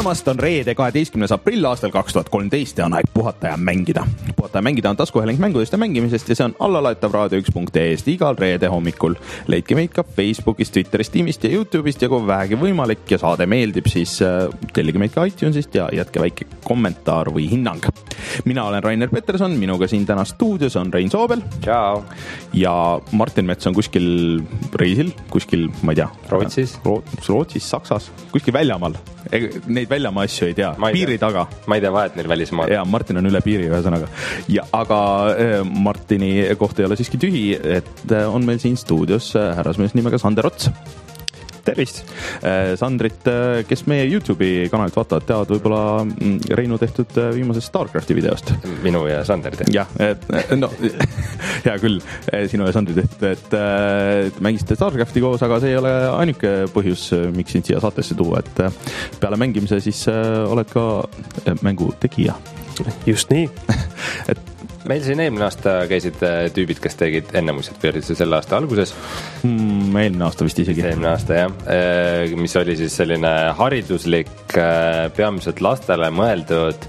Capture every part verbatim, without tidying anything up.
tulemast, on reede kaheteistkümnes aprill aastal kaks tuhat kolmteist ja on aeg puhata ja mängida. Puhata ja mängida on taskuhääling mängudest ja mängimisest ja see on allalaetav raadio üks punkt ee-st igal reede hommikul. Leidke meid ka Facebookist, Twitterist, Teamist ja YouTube'ist ja kui vähegi võimalik ja saade meeldib, siis tellige meid ka iTunesist ja jätke väike kommentaar või hinnang. Mina olen Rainer Peterson, minuga siin täna stuudios on Rein Soobel. Ciao. Ja Martin Mets on kuskil reisil, kuskil, ma ei tea. Rootsis. Rootsis, Saksas, kuskil väljamaal. Neid väljamaa asju ei tea. Ei piiri taga. Ma ei tea vahet neil välismaal. Ja Martin on üle piiri ühesõnaga. Ja, aga Martini koht ei ole siiski tühi, et on meil siin stuudios härrasmees nimega Sander Ots. Tervist. Sandrit, kes meie YouTube'i kanalilt vaatavad, teavad võib-olla Reinu tehtud viimasest StarCrafti videost. Minu ja Sander tehtud. Jah, et, no, hea küll, sinu ja Sandri tehtud, et, et mängisite StarCrafti koos, aga see ei ole ainuke põhjus, miks sind siia saatesse tuua, et peale mängimise siis oled ka mängu tegija. Just nii. et Meil siin eelmine aasta käisid tüübid, kes tegid enne muidsed või selle aasta alguses. Mm, eelmine aasta vist isegi. Eelmine aasta, jah. Mis oli siis selline hariduslik, peamiselt lastele mõeldud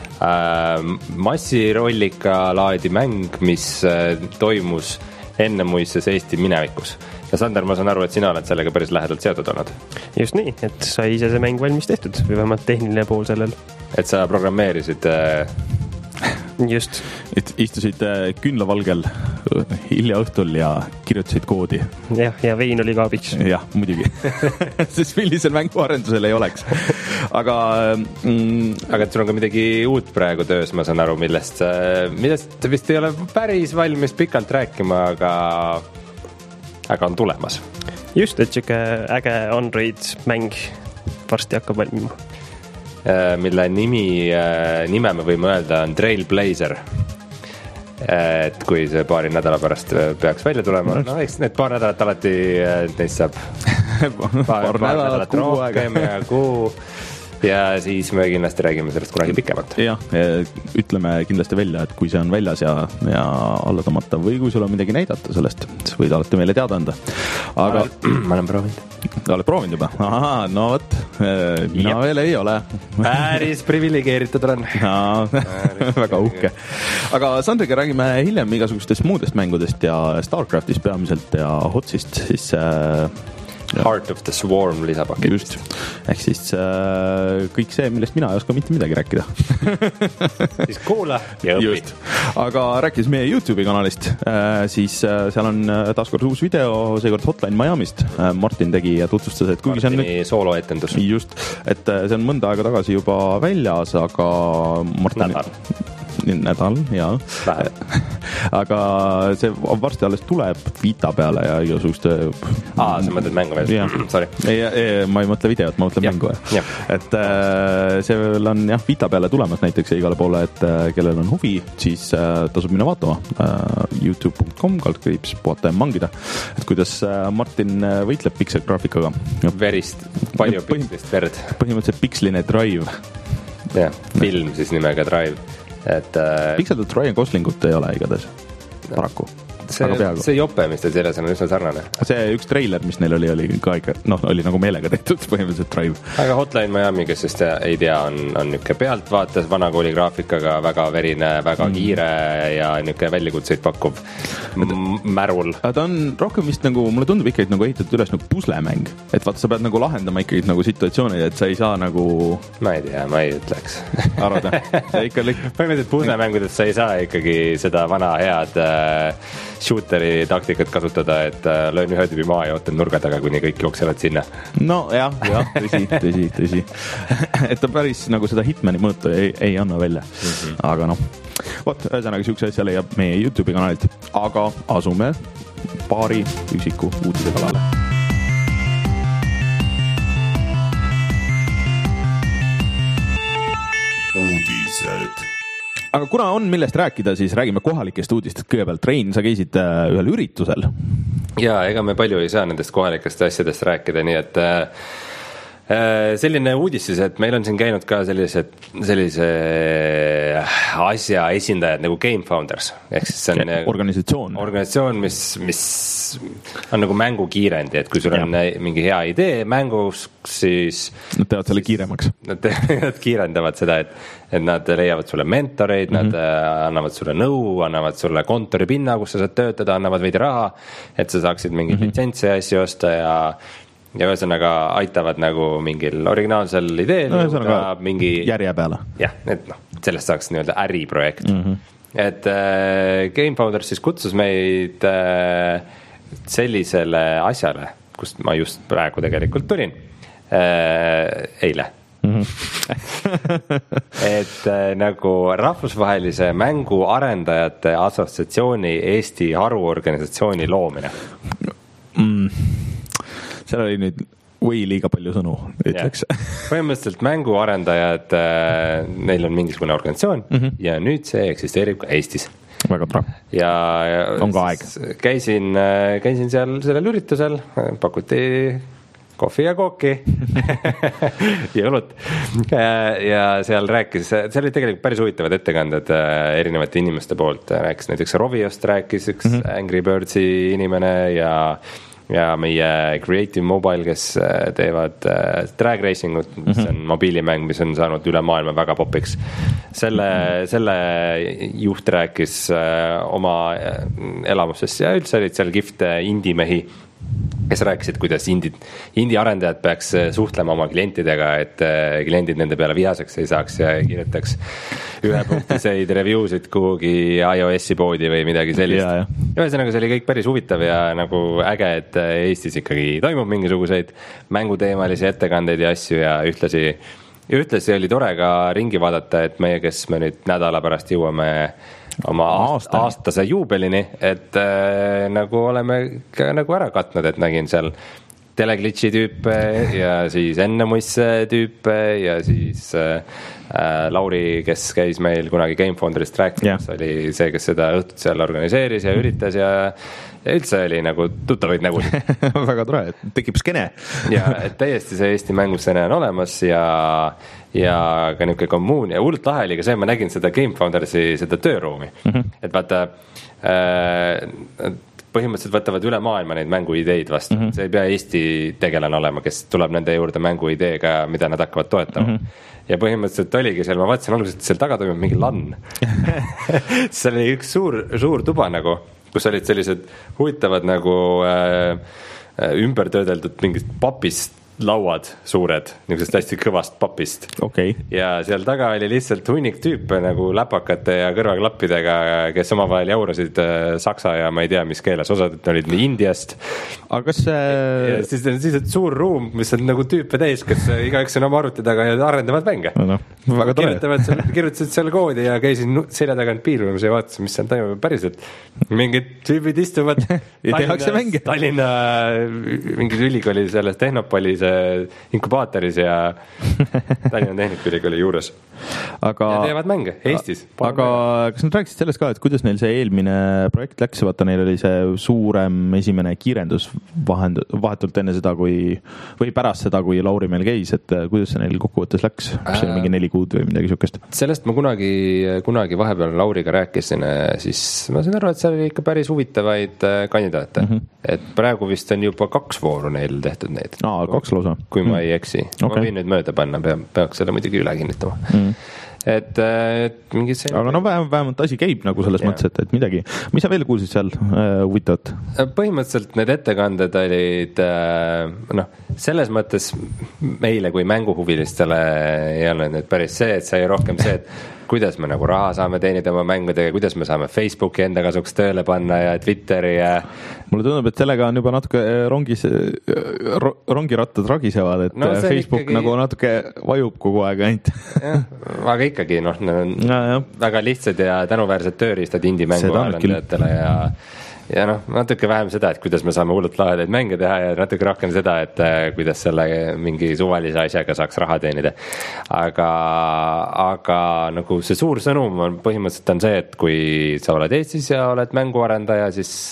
massirollika laadi mäng, mis toimus enne muistses Eesti minevikus. Ja Sander, ma saan aru, et sina oled sellega päris lähedalt seotud olnud. Just nii, et sai ise see mäng valmis tehtud või vähemalt tehniline pool sellel. Et sa programmeerisid... Just. Et istusid küünlavalgel hilja õhtul ja kirjutasid koodi. Jah, ja vein oli ka abiks. Jah, muidugi. Sest millisel mänguarendusel ei oleks. Aga... Mm, aga et sul on ka midagi uut praegu töös, ma saan aru, millest, millest vist ei ole päris valmis pikalt rääkima, aga, aga on tulemas. Just, et siuke äge Android mäng varsti hakkab valmima. Mille nimi, nime me võime öelda on Trailblazer. Et kui see paari nädala pärast peaks välja tulema, no eks need paar nädalat alati neist saab paar, paar nädalat rohkem ja kuu. Ja siis me kindlasti räägime sellest kunagi pikemalt. Jah, ütleme kindlasti välja, et kui see on väljas ja, ja alla tõmmata või kui sul on midagi näidata sellest, siis võid alati meile teada anda. Aga ma olen proovinud. Oled proovinud juba? Aha, no võt, mina Jep. veel ei ole. Päris privilegeeritud olen. No, väga uhke. Aga Sandriga räägime hiljem igasugustest muudest mängudest ja StarCraftist peamiselt ja Hotsist, siis... Heart of the Swarm lisapakett. Just, ehk siis äh, kõik see, millest mina ei oska mitte midagi rääkida. Siis kuula ja õpi. Just, aga rääkis meie YouTube'i kanalist, äh, siis äh, seal on taaskord uus video, seekord Hotline Miamist. Äh, Martin tegi ja tutvustas, et kuigi Martini see on nüüd... sooloetendus. Just, et see on mõnda aega tagasi juba väljas, aga Martin... Nädal. Nädal, jaa. Aga see varsti alles tuleb Vita peale ja igasuguste... Aa, sa mõtled mängu veel? Sorry. Ei, ei, ma ei mõtle videot, ma mõtlen ja. mängu. Ja. Et äh, see on jah, Vita peale tulemas näiteks igale poole, et äh, kellel on huvi, siis äh, tasub minna vaatama äh, youtube punkt com kaldkriips puhata ja mangida. Et kuidas äh, Martin võitleb pikselgraafikaga. Verist, palju pikslist verd. Põhimõtteliselt piksline Drive. Jah, film siis nimega Drive. Et, äh, Pikseldud Ryan Goslingut ei ole igades, paraku. See, see jope, mis teil selles on üsna sarnane. See üks treiler, mis neil oli, oli ka ikka, noh, oli nagu meelega tehtud põhimõtteliselt Drive. Aga Hotline Miami, kes siis ei tea, on, on niuke pealtvaates vanakooli graafikaga, väga verine, väga mm. kiire ja niuke väljakutseid pakkuv märul. Ta on rohkem vist nagu, mulle tundub ikka, et nagu ehitatud üles nagu puslemäng. Et vaata, sa pead nagu lahendama ikkagi nagu situatsioonid, et sa ei saa nagu... Ma ei tea, ma ei ütleks. Arvada. Ikka lik... Põhimõtteliselt puslemängudest sa ei saa ikkagi seda vana head äh, shooteri taktikat kasutada, et äh, löön ühe tüübi maa ja ootan nurga taga, kuni kõik jooksevad sinna. No jah, jah, tõsi, tõsi, tõsi. Et ta päris nagu seda Hitmani mõõtu ei, ei anna välja. Mm-hmm. Aga noh, vot, ühesõnaga siukse asja leiab meie YouTube'i kanalilt. Aga asume paari üksiku uudise kalale. Uudised. Aga kuna on millest rääkida, siis räägime kohalikest uudistest kõigepealt. Rein, sa käisid ühel üritusel. Jaa, ega me palju ei saa nendest kohalikest asjadest rääkida, nii et äh, selline uudis siis, et meil on siin käinud ka sellised, sellise asja esindajad nagu Game Founders. Ehk siis see on organisatsioon, organisatsioon, mis, mis on nagu mängukiirendi, et kui sul on ja. mingi hea idee mängus, siis nad teevad selle kiiremaks. Nad teevad, kiirendavad seda, et, et nad leiavad sulle mentoreid, mm-hmm. nad annavad sulle nõu, annavad sulle kontoripinna, kus sa saad töötada, annavad veidi raha, et sa saaksid mingeid mm-hmm. litsentse ja asju osta ja ja ühesõnaga aitavad nagu mingil originaalsel ideel no, jõuda mingi järje peale. Jah, et noh, sellest saaks nii-öelda äriprojekt. Mm-hmm. Et äh, Game Founders siis kutsus meid äh, sellisele asjale, kust ma just praegu tegelikult tulin äh, eile. Mm-hmm. et äh, nagu rahvusvahelise mänguarendajate assotsiatsiooni Eesti haruorganisatsiooni loomine. Mm. Seal oli nüüd või liiga palju sõnu, ütleks. Põhimõtteliselt mänguarendajad, neil on mingisugune organisatsioon mm-hmm. ja nüüd see eksisteerib ka Eestis. Väga tra. Ja, on ka aeg. Käisin, käisin seal sellel üritusel, pakuti kohvi ja kooki ja õlut. Ja seal rääkis, seal oli tegelikult päris huvitavad ettekanded erinevate inimeste poolt. Rääkis näiteks Roviost, rääkis üks mm-hmm. Angry Birdsi inimene ja ja meie Creative Mobile, kes teevad drag racingut, mis on mm-hmm. mobiilimäng, mis on saanud üle maailma väga popiks. Selle, mm-hmm. selle juht rääkis oma elamustest ja üldse olid seal gift indie-mehi, kes rääkisid, kuidas indie, indie arendajad peaks suhtlema oma klientidega, et kliendid nende peale vihaseks ei saaks ja kirjutaks ühepunktiseid review'sid kuhugi iOS-i poodi või midagi sellist. Ühesõnaga, see oli kõik päris huvitav ja nagu äge, et Eestis ikkagi toimub mingisuguseid mänguteemalisi ettekandeid ja asju ja ühtlasi, ja ühtlasi oli tore ka ringi vaadata, et meie, kes me nüüd nädala pärast jõuame oma aasta, aastase juubelini, et äh, nagu oleme ka nagu ära katnud, et nägin seal teleglitši tüüpe ja siis Ennemuisse tüüpe ja siis äh, Lauri, kes käis meil kunagi Game Founderist rääkimas, yeah. oli see, kes seda õhtut seal organiseeris ja üritas ja, ja üldse oli nagu tuttavaid nägu. Väga tore, et tekib skene. ja et täiesti see Eesti mängusene on olemas ja ja ka niisugune kommuun ja hullult lahe oli ka see, ma nägin seda Game Foundersi seda tööruumi, mm-hmm. et vaata äh, põhimõtteliselt võtavad üle maailma neid mänguideid vastu, mm-hmm. see ei pea Eesti tegelane olema, kes tuleb nende juurde mänguideega, mida nad hakkavad toetama mm-hmm. ja põhimõtteliselt oligi seal, ma vaatasin alguses, et seal taga toimub mingi LAN seal oli üks suur, suur tuba nagu, kus olid sellised huvitavad nagu äh, ümber töödeldud mingist papist lauad suured, niisugusest hästi kõvast papist. Okay. Ja seal taga oli lihtsalt hunnik tüüpe nagu läpakate ja kõrvaklappidega, kes omavahel jaurasid saksa ja ma ei tea, mis keeles, osad olid Indiast. Aga kas see... Ja siis on siis suur ruum, mis on nagu tüüpe täis, kes igaüks on oma arvuti taga ja arendavad mänge. No, no, väga tore. Seal, kirjutasid seal koodi ja käisin selja tagant piilumas ja vaatasin, mis seal toimub päriselt. Mingid tüübid istuvad Tallinna, Tallinna mingis ülikooli selles Tehnopolis inkubaatoris ja Tallinna Tehnikaülikooli juures. Aga, ja teevad mänge Eestis. Aga kas nad rääkisid sellest ka, et kuidas neil see eelmine projekt läks? Vaata, neil oli see suurem esimene kiirendus vahend, vahetult enne seda, kui, või pärast seda, kui Lauri meil käis, et kuidas see neil kokkuvõttes läks? See oli mingi neli kuud või midagi sukest? Sellest ma kunagi, kunagi vahepeal Lauriga rääkisin, siis ma sain aru, et seal oli ikka päris huvitavaid kandidaate. Mm-hmm. Et praegu vist on juba kaks vooru neil tehtud neid. Aa, kaks lausa. Kui ma ei eksi. Okay. Ma võin nüüd mööda panna, peaks selle muidugi üle kinnitama. Mm. Et, et mingi see... Aga no vähem, vähemalt asi käib nagu selles ja. mõttes, et, et midagi. Mis sa veel kuulsid seal äh, huvitavat? Põhimõtteliselt need ettekanded olid äh, noh, selles mõttes meile kui mänguhuvilistele ei olnud nüüd päris see, et see rohkem see, et kuidas me nagu raha saame teenida oma mängudega, kuidas me saame Facebooki enda kasuks tööle panna ja Twitteri ja... Mulle tundub, et sellega on juba natuke rongis, rongirattad ragisevad, et no, Facebook ikkagi... nagu natuke vajub kogu aeg ainult. Aga ikkagi, noh, ja, väga lihtsad ja tänuväärsed tööriistad indie-mängu arendajatele ja ja noh, natuke vähem seda, et kuidas me saame hullult lahedaid mänge teha ja natuke rohkem seda, et kuidas selle mingi suvalise asjaga saaks raha teenida. Aga, aga nagu see suur sõnum on põhimõtteliselt on see, et kui sa oled Eestis ja oled mänguarendaja, siis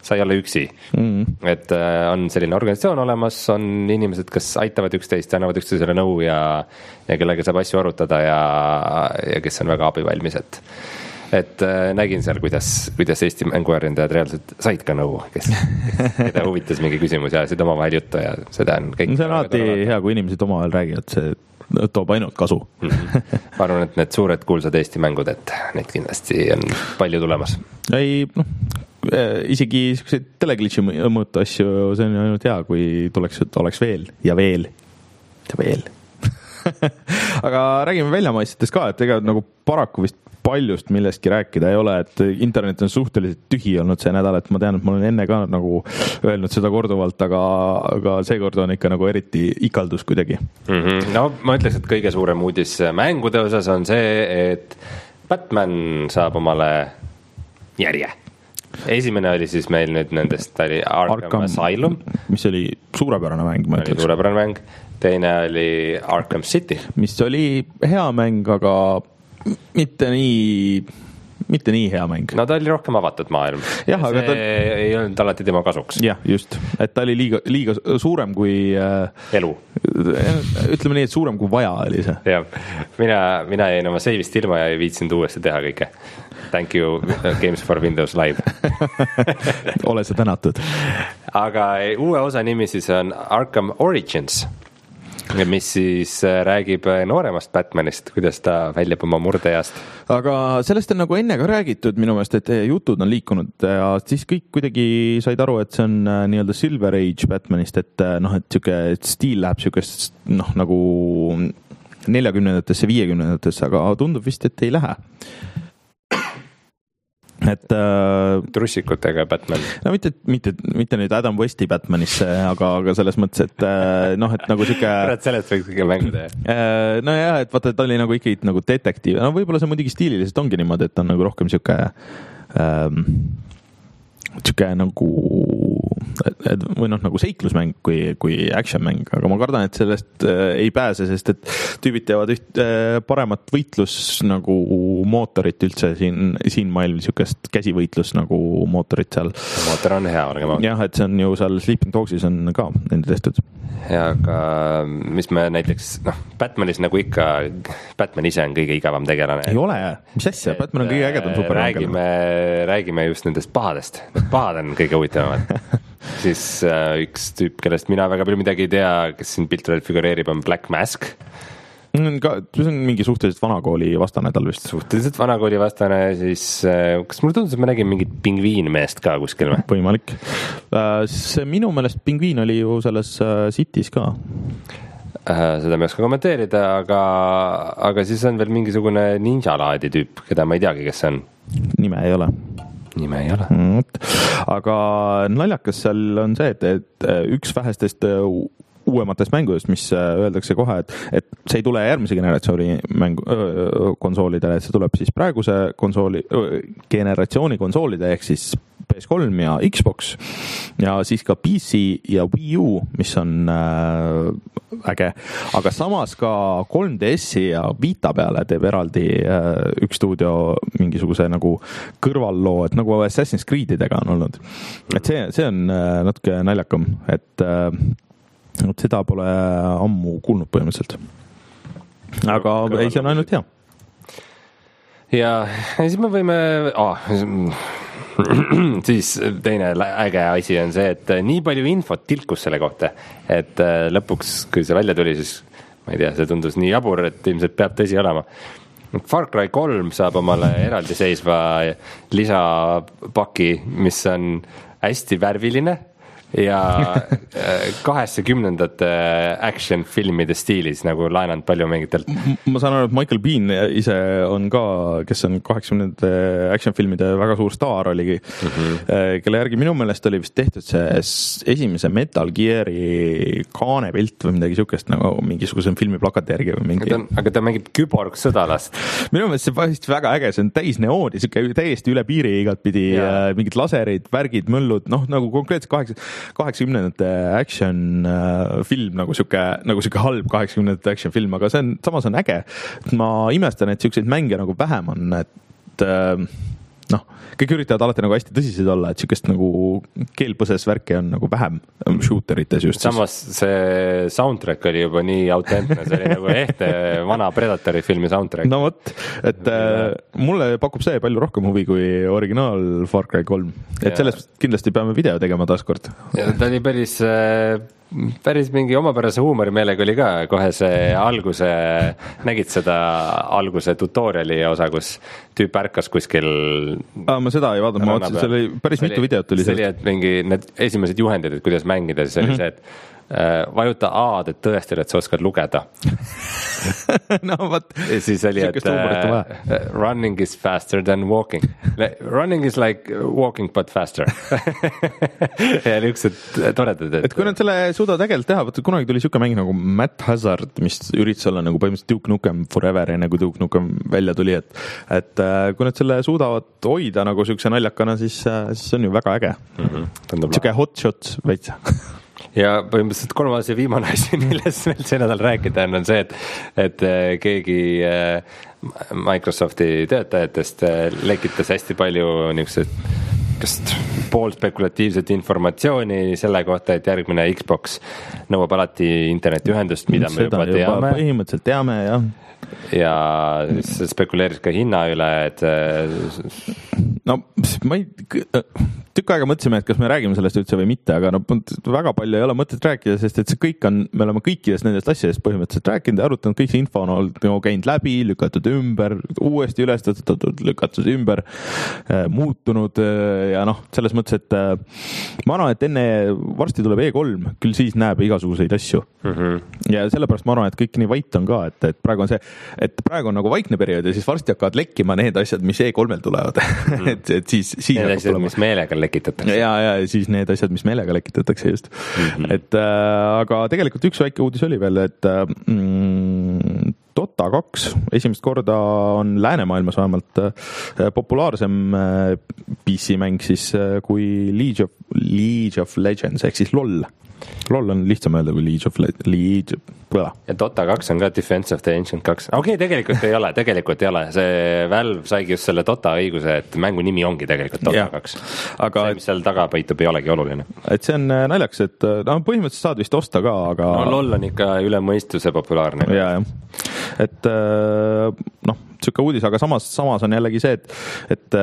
sa ei ole üksi mm. et on selline organisatsioon olemas, on inimesed, kes aitavad üksteist ja annavad üksteisele nõu ja, ja kellega saab asju arutada ja, ja kes on väga abivalmis, et et nägin seal, kuidas, kuidas Eesti mänguarendajad reaalselt said ka nõu, kes, keda huvitas mingi küsimus ja ajasid omavahel juttu ja seda on kõik. See on alati hea, kui inimesed omavahel räägivad, see toob ainult kasu. Ma arvan, et need suured kuulsad Eesti mängud, et neid kindlasti on palju tulemas. Ei, noh, isegi selliseid teleglitši mõõtu asju, see on ainult hea, kui tuleks, et oleks veel ja veel ja veel. Aga räägime väljamaistest ka, et ega nagu paraku vist paljust millestki rääkida ei ole, et internet on suhteliselt tühi olnud see nädal, et ma tean, et ma olen enne ka nagu öelnud seda korduvalt, aga, aga seekord on ikka nagu eriti ikaldus kuidagi. Mm-hmm. No ma ütleks, et kõige suurem uudis mängude osas on see, et Batman saab omale järje. Esimene oli siis meil nüüd nendest, oli Arkham, Arkham Asylum. Mis oli suurepärane mäng, ma ütleks. Suurepärane mäng. Teine oli Arkham City. Mis oli hea mäng, aga mitte nii, mitte nii hea mäng. No ta oli rohkem avatud maailm. Jah, aga see ta... ei olnud alati tema kasuks. Jah, just. Et ta oli liiga, liiga suurem kui... Elu. Ütleme nii, et suurem kui vaja oli see. Jah, mina, mina jäin oma save'ist ilma ja ei viitsinud uuesti teha kõike. Thank you, Games for Windows Live. Ole see tänatud. Aga uue osa nimi siis on Arkham Origins, mis siis räägib nooremast Batmanist, kuidas ta väljab oma murdeajast. Aga sellest on nagu enne ka räägitud minu meelest, et jutud on liikunud ja siis kõik kuidagi said aru, et see on nii-öelda Silver Age Batmanist, et noh, et siuke stiil läheb siukest noh, nagu neljakümnendatesse, viiekümnendatesse, aga tundub vist, et ei lähe. Et äh, trussikutega Batman. No mitte, mitte, mitte nüüd Adam Westi Batmanisse, aga, aga selles mõttes, et äh, noh, et nagu siuke Kurat, sellest võiks kõige mängu teha. Äh, no jah, et vaata, et ta oli nagu ikkagi nagu detektiiv. No võib-olla see muidugi stiililisest ongi niimoodi, et on nagu rohkem siuke ähm, siuke nagu või noh, nagu seiklusmäng kui, kui action mäng, aga ma kardan, et sellest ei pääse, sest et tüübid teevad üht paremat võitlus nagu mootorit üldse siin, siin maailm, siukest käsivõitlus nagu mootorit seal. Mootor on hea, olge ma. Jah, et see on ju seal Sleeping Dogsis on ka nende tehtud. Ja aga mis me näiteks, noh, Batmanis nagu ikka, Batman ise on kõige igavam tegelane. Ei ole, mis asja, Batman on kõige ägedam supermängel. Räägime, räägime just nendest pahadest. Need pahad on kõige huvitavamad. Siis äh, üks tüüp, kellest mina väga palju midagi ei tea, kes siin piltudel figureerib, on Black Mask. Ka, see on mingi suhteliselt vanakooli vastane tal vist. Suhteliselt vanakooli vastane, siis äh, kas mulle tundus, et ma nägin mingit pingviinmeest ka kuskil või? Võimalik. Äh, see minu meelest pingviin oli ju selles äh, City's ka. Äh, seda ma ei oska kommenteerida, aga, aga siis on veel mingisugune ninja-laadi tüüp, keda ma ei teagi, kes see on. Nime ei ole. Nime ei ole. Mm, aga naljakas seal on see, et, et üks vähestest uuematest mängudest, mis öeldakse kohe, et, et see ei tule järgmise generatsiooni mängu, öö, konsoolidele, et see tuleb siis praeguse konsooli, öö, generatsiooni konsoolide ehk siis P S kolm ja Xbox ja siis ka P C ja Wii U, mis on äh, äge, aga samas ka kolm D S-i ja Vita peale teeb eraldi äh, üks stuudio mingisuguse nagu kõrvalloo, et nagu Assassin's Creedidega on olnud. Et see, see on äh, natuke naljakam, et äh, seda pole ammu kuulnud põhimõtteliselt. Aga ei, see on ainult hea. Ja siis me võime... Oh, siis teine äge asi on see, et nii palju infot tilkus selle kohta, et lõpuks, kui see välja tuli, siis ma ei tea, see tundus nii jabur, et ilmselt peab tõsi olema. Far Cry kolm saab omale eraldi seisva lisapaki, mis on hästi värviline ja kaheksakümnendate action filmide stiilis nagu laenanud palju mingitelt. Ma saan aru, et Michael Biehn ise on ka, kes on kaheksakümnendate action filmide väga suur staar oligi, mm-hmm. kelle järgi minu meelest oli vist tehtud see esimese Metal Geari kaanepilt või midagi siukest nagu mingisuguse filmiplakati järgi või mingi. Aga ta mängib küborg sõdalast. Minu meelest see vahest väga äge, see on täis neooni, siuke täiesti üle piiri igat pidi, mingid laserid, värgid, möllud, noh nagu konkreetselt kaheksa kaheksakümnendate action äh, film nagu siuke, nagu siuke halb kaheksakümnendate action film, aga see on, samas on äge. Ma imestan, et siukseid mänge nagu vähem on, et äh, noh, kõik üritavad alati nagu hästi tõsised olla, et siukest nagu keelpõses värki on nagu vähem shooterites just. Samas see soundtrack oli juba nii autentne, see oli nagu ehte vana Predatori filmi soundtrack. No vot, et äh, mulle pakub see palju rohkem huvi kui originaal Far Cry kolm, et ja. Sellest kindlasti peame video tegema taaskord. Ja ta oli päris äh, päris mingi omapärase huumorimeelega oli ka kohe see alguse, nägid seda alguse tutoriali osa, kus tüüp ärkas kuskil. Ah, ma seda ei vaadanud, ma otsin, see oli päris mitu videot tuli. See oli, et mingi need esimesed juhendid, et kuidas mängida, siis oli mm-hmm. see, et äh, vajuta A-d, et tõestada, et sa oskad lugeda. No vot. Ja siis oli, et uh, running is faster than walking. Running is like walking but faster. Ja niisugused toredad. Et, et kui nad selle suudavad ägelt teha, võtta kunagi tuli siuke mäng nagu Matt Hazard, mis üritas olla nagu põhimõtteliselt Duke Nukem Forever, enne kui Duke Nukem välja tuli, et, et kui nad selle suudavad hoida nagu siukse naljakana, siis, siis on ju väga äge. Mm-hmm. Siuke hot shots veits. Ja põhimõtteliselt kolmas ja viimane asi, millest meil see nädal rääkida on, on see, et, et keegi Microsofti töötajatest lekitas hästi palju niisugused kas pool spekulatiivset informatsiooni selle kohta, et järgmine Xbox nõuab alati internetiühendust, mida me seda juba teame. Põhimõtteliselt teame, jah. Ja siis spekuleeris ka hinna üle, et no ma ei, tükk aega mõtlesime, et kas me räägime sellest üldse või mitte, aga no väga palju ei ole mõtet rääkida, sest et see kõik on, me oleme kõikidest nendest asjadest põhimõtteliselt rääkinud ja arutanud, kõik see info on olnud käinud läbi, lükatud ümber, uuesti üles tõstetud, lükatud ümber, muutunud ja noh, selles mõttes, et ma arvan, et enne varsti tuleb E kolm, küll siis näeb igasuguseid asju. Mm-hmm. Ja sellepärast ma arvan, et kõik nii vait on ka, et, et praegu on see, et praegu on nagu vaikne periood ja siis varsti hakkavad lekkima need asjad, mis E kolmel tulevad. Mm. et, et siis, siis need asjad, mis meelega lekitatakse. Ja, ja siis need asjad, mis meelega lekitatakse just. Mm-hmm. Et äh, aga tegelikult üks väike uudis oli veel, et mm, Dota kaks esimest korda on läänemaailmas vähemalt äh, populaarsem äh, P C-mäng siis äh, kui League of, League of Legends ehk siis LOL. LOL on lihtsam öelda kui League of Legends. Ja Dota kaks on ka Defense of the Ancient kaks. Okei, okay, tegelikult ei ole, tegelikult ei ole. See Valve saigi just selle Dota õiguse, et mängu nimi ongi tegelikult Dota kaks. Aga see, mis seal taga peitub, ei olegi oluline. Et see on naljaks, et no, põhimõtteliselt saad vist osta ka, aga... No LOL on ikka üle mõistuse populaarne. Ja, ja. Et noh, siuke uudis, aga samas, samas on jällegi see, et, et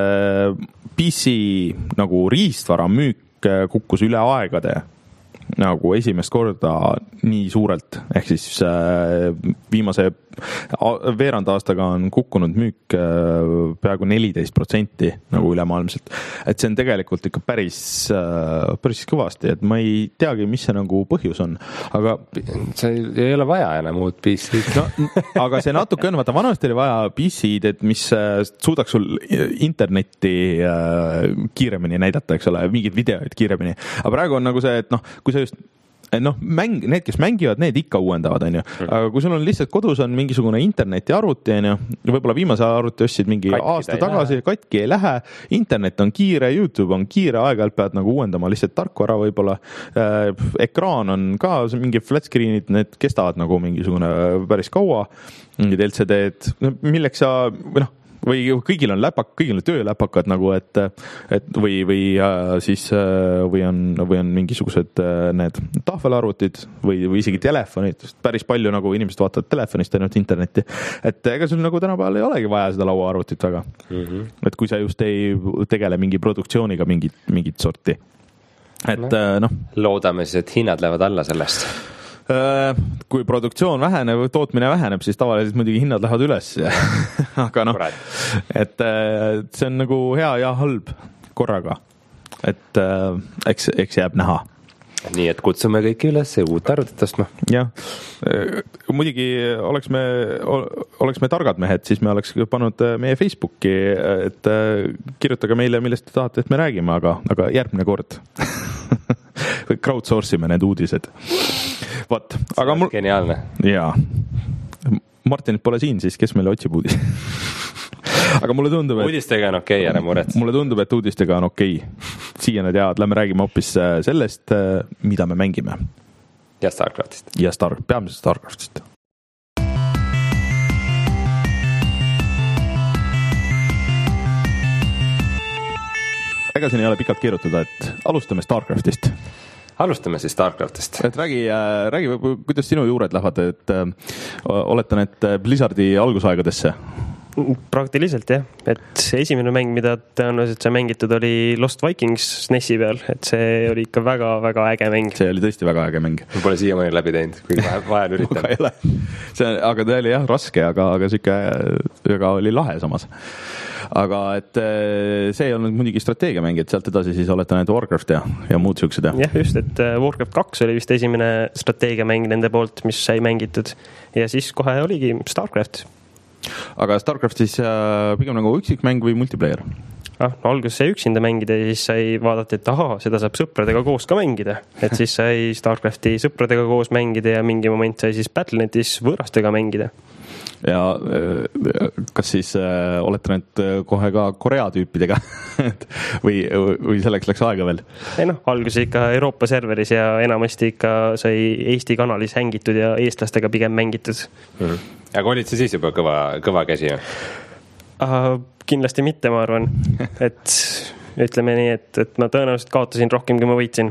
P C nagu riistvara müük kukkus üle aegade nagu esimest korda nii suurelt, ehk siis äh, viimase veerand aastaga on kukkunud müük äh, peaaegu neliteist protsenti nagu ülemaailmselt. Et see on tegelikult ikka päris, äh, päris kõvasti, et ma ei teagi, mis see nagu põhjus on, aga see ei ole vaja enam uut P C-d. No, aga see natuke on, vaata vanasti oli vaja P C-d, et mis äh, suudaks sul internetti äh, kiiremini näidata, eks ole, mingid videoid kiiremini. Aga praegu on nagu see, et noh, kui sa just noh, mäng, need, kes mängivad, need ikka uuendavad, on ju. Aga kui sul on lihtsalt kodus on mingisugune interneti arvuti, on ju, võib-olla viimase arvuti ostsid mingi katki aasta tagasi, lähe. Katki ei lähe, internet on kiire, YouTube on kiire, aeg-ajalt pead nagu uuendama lihtsalt tarkvara võib-olla. Äh, ekraan on ka mingi flat screenid, need kestavad nagu mingisugune päris kaua, mingid L C D-d, milleks sa, või noh, või kõigil on läpak, kõigil on tööläpakad nagu, et, et või, või siis, või on, või on mingisugused need tahvelarvutid või, või isegi telefonid, päris palju nagu inimesed vaatavad telefonist ainult internetti, et ega sul nagu tänapäeval ei olegi vaja seda lauaarvutit väga. Mm-hmm. Et kui sa just ei tegele mingi produktsiooniga mingit, mingit sorti. Et no, noh. Loodame siis, et hinnad lähevad alla sellest. Kui produktsioon väheneb, tootmine väheneb, siis tavaliselt muidugi hinnad lähevad üles. Aga noh, et see on nagu hea ja halb korraga. Et eks, eks jääb näha. Nii, et kutsume kõiki üles uut arvutit ostma. Jah, muidugi oleks me, oleks me targad mehed, siis me oleks pannud meie Facebooki, et kirjutage meile, millest te tahate, et me räägime, aga, aga järgmine kord crowdsource ime need uudised. Vaat, aga mul... Geniaalne. Jaa. Martinit pole siin, siis kes meile otsib uudis? Aga mulle tundub, et... Uudistega on okei, ära murets. Mulle tundub, et uudistega on okei. Siia nad jäävad, lähme räägime hoopis sellest, mida me mängime. Ja Starcraftist. Ja Star... peamiselt Starcraftist. ega siin ei ole pikalt keerutada, et alustame StarCraftist. Alustame siis StarCraftist. Et räägi, räägi, kuidas sinu juured lähevad, et äh, oletan, et Blizzardi algusaegadesse? Praktiliselt jah, et esimene mäng, mida tõenäoliselt sai mängitud, oli Lost Vikings S N E S-i peal, et see oli ikka väga-väga äge mäng. See oli tõesti väga äge mäng. Ma pole siia mõni läbi teinud, kui vahel üritan. see, aga ta oli jah raske, aga, aga siuke, aga oli lahe samas. Aga et see ei olnud muidugi strateegiamäng, et sealt edasi siis olete need Warcraft ja, ja muud siuksed. Ja. Jah, just, et Warcraft kaks oli vist esimene strateegiamäng nende poolt, mis sai mängitud. Ja siis kohe oligi StarCraft. Aga StarCraft siis äh, pigem nagu üksikmäng või multiplayer? Ah, no alguses sai üksinda mängida ja siis sai vaadata, et aha, seda saab sõpradega koos ka mängida. Et siis sai StarCrafti sõpradega koos mängida ja mingi moment sai siis Battle punkt netis võõrastega mängida. Ja kas siis äh, olete nüüd kohe ka Korea tüüpidega või, või selleks läks aega veel? Ei noh, alguses ikka Euroopa serveris ja enamasti ikka sai Eesti kanalis hängitud ja eestlastega pigem mängitud. Mm-hmm. Aga olid see siis juba kõva, kõva käsi? Uh, kindlasti mitte, ma arvan. Et ütleme nii, et, et ma tõenäoliselt kaotasin rohkem, kui ma võitsin.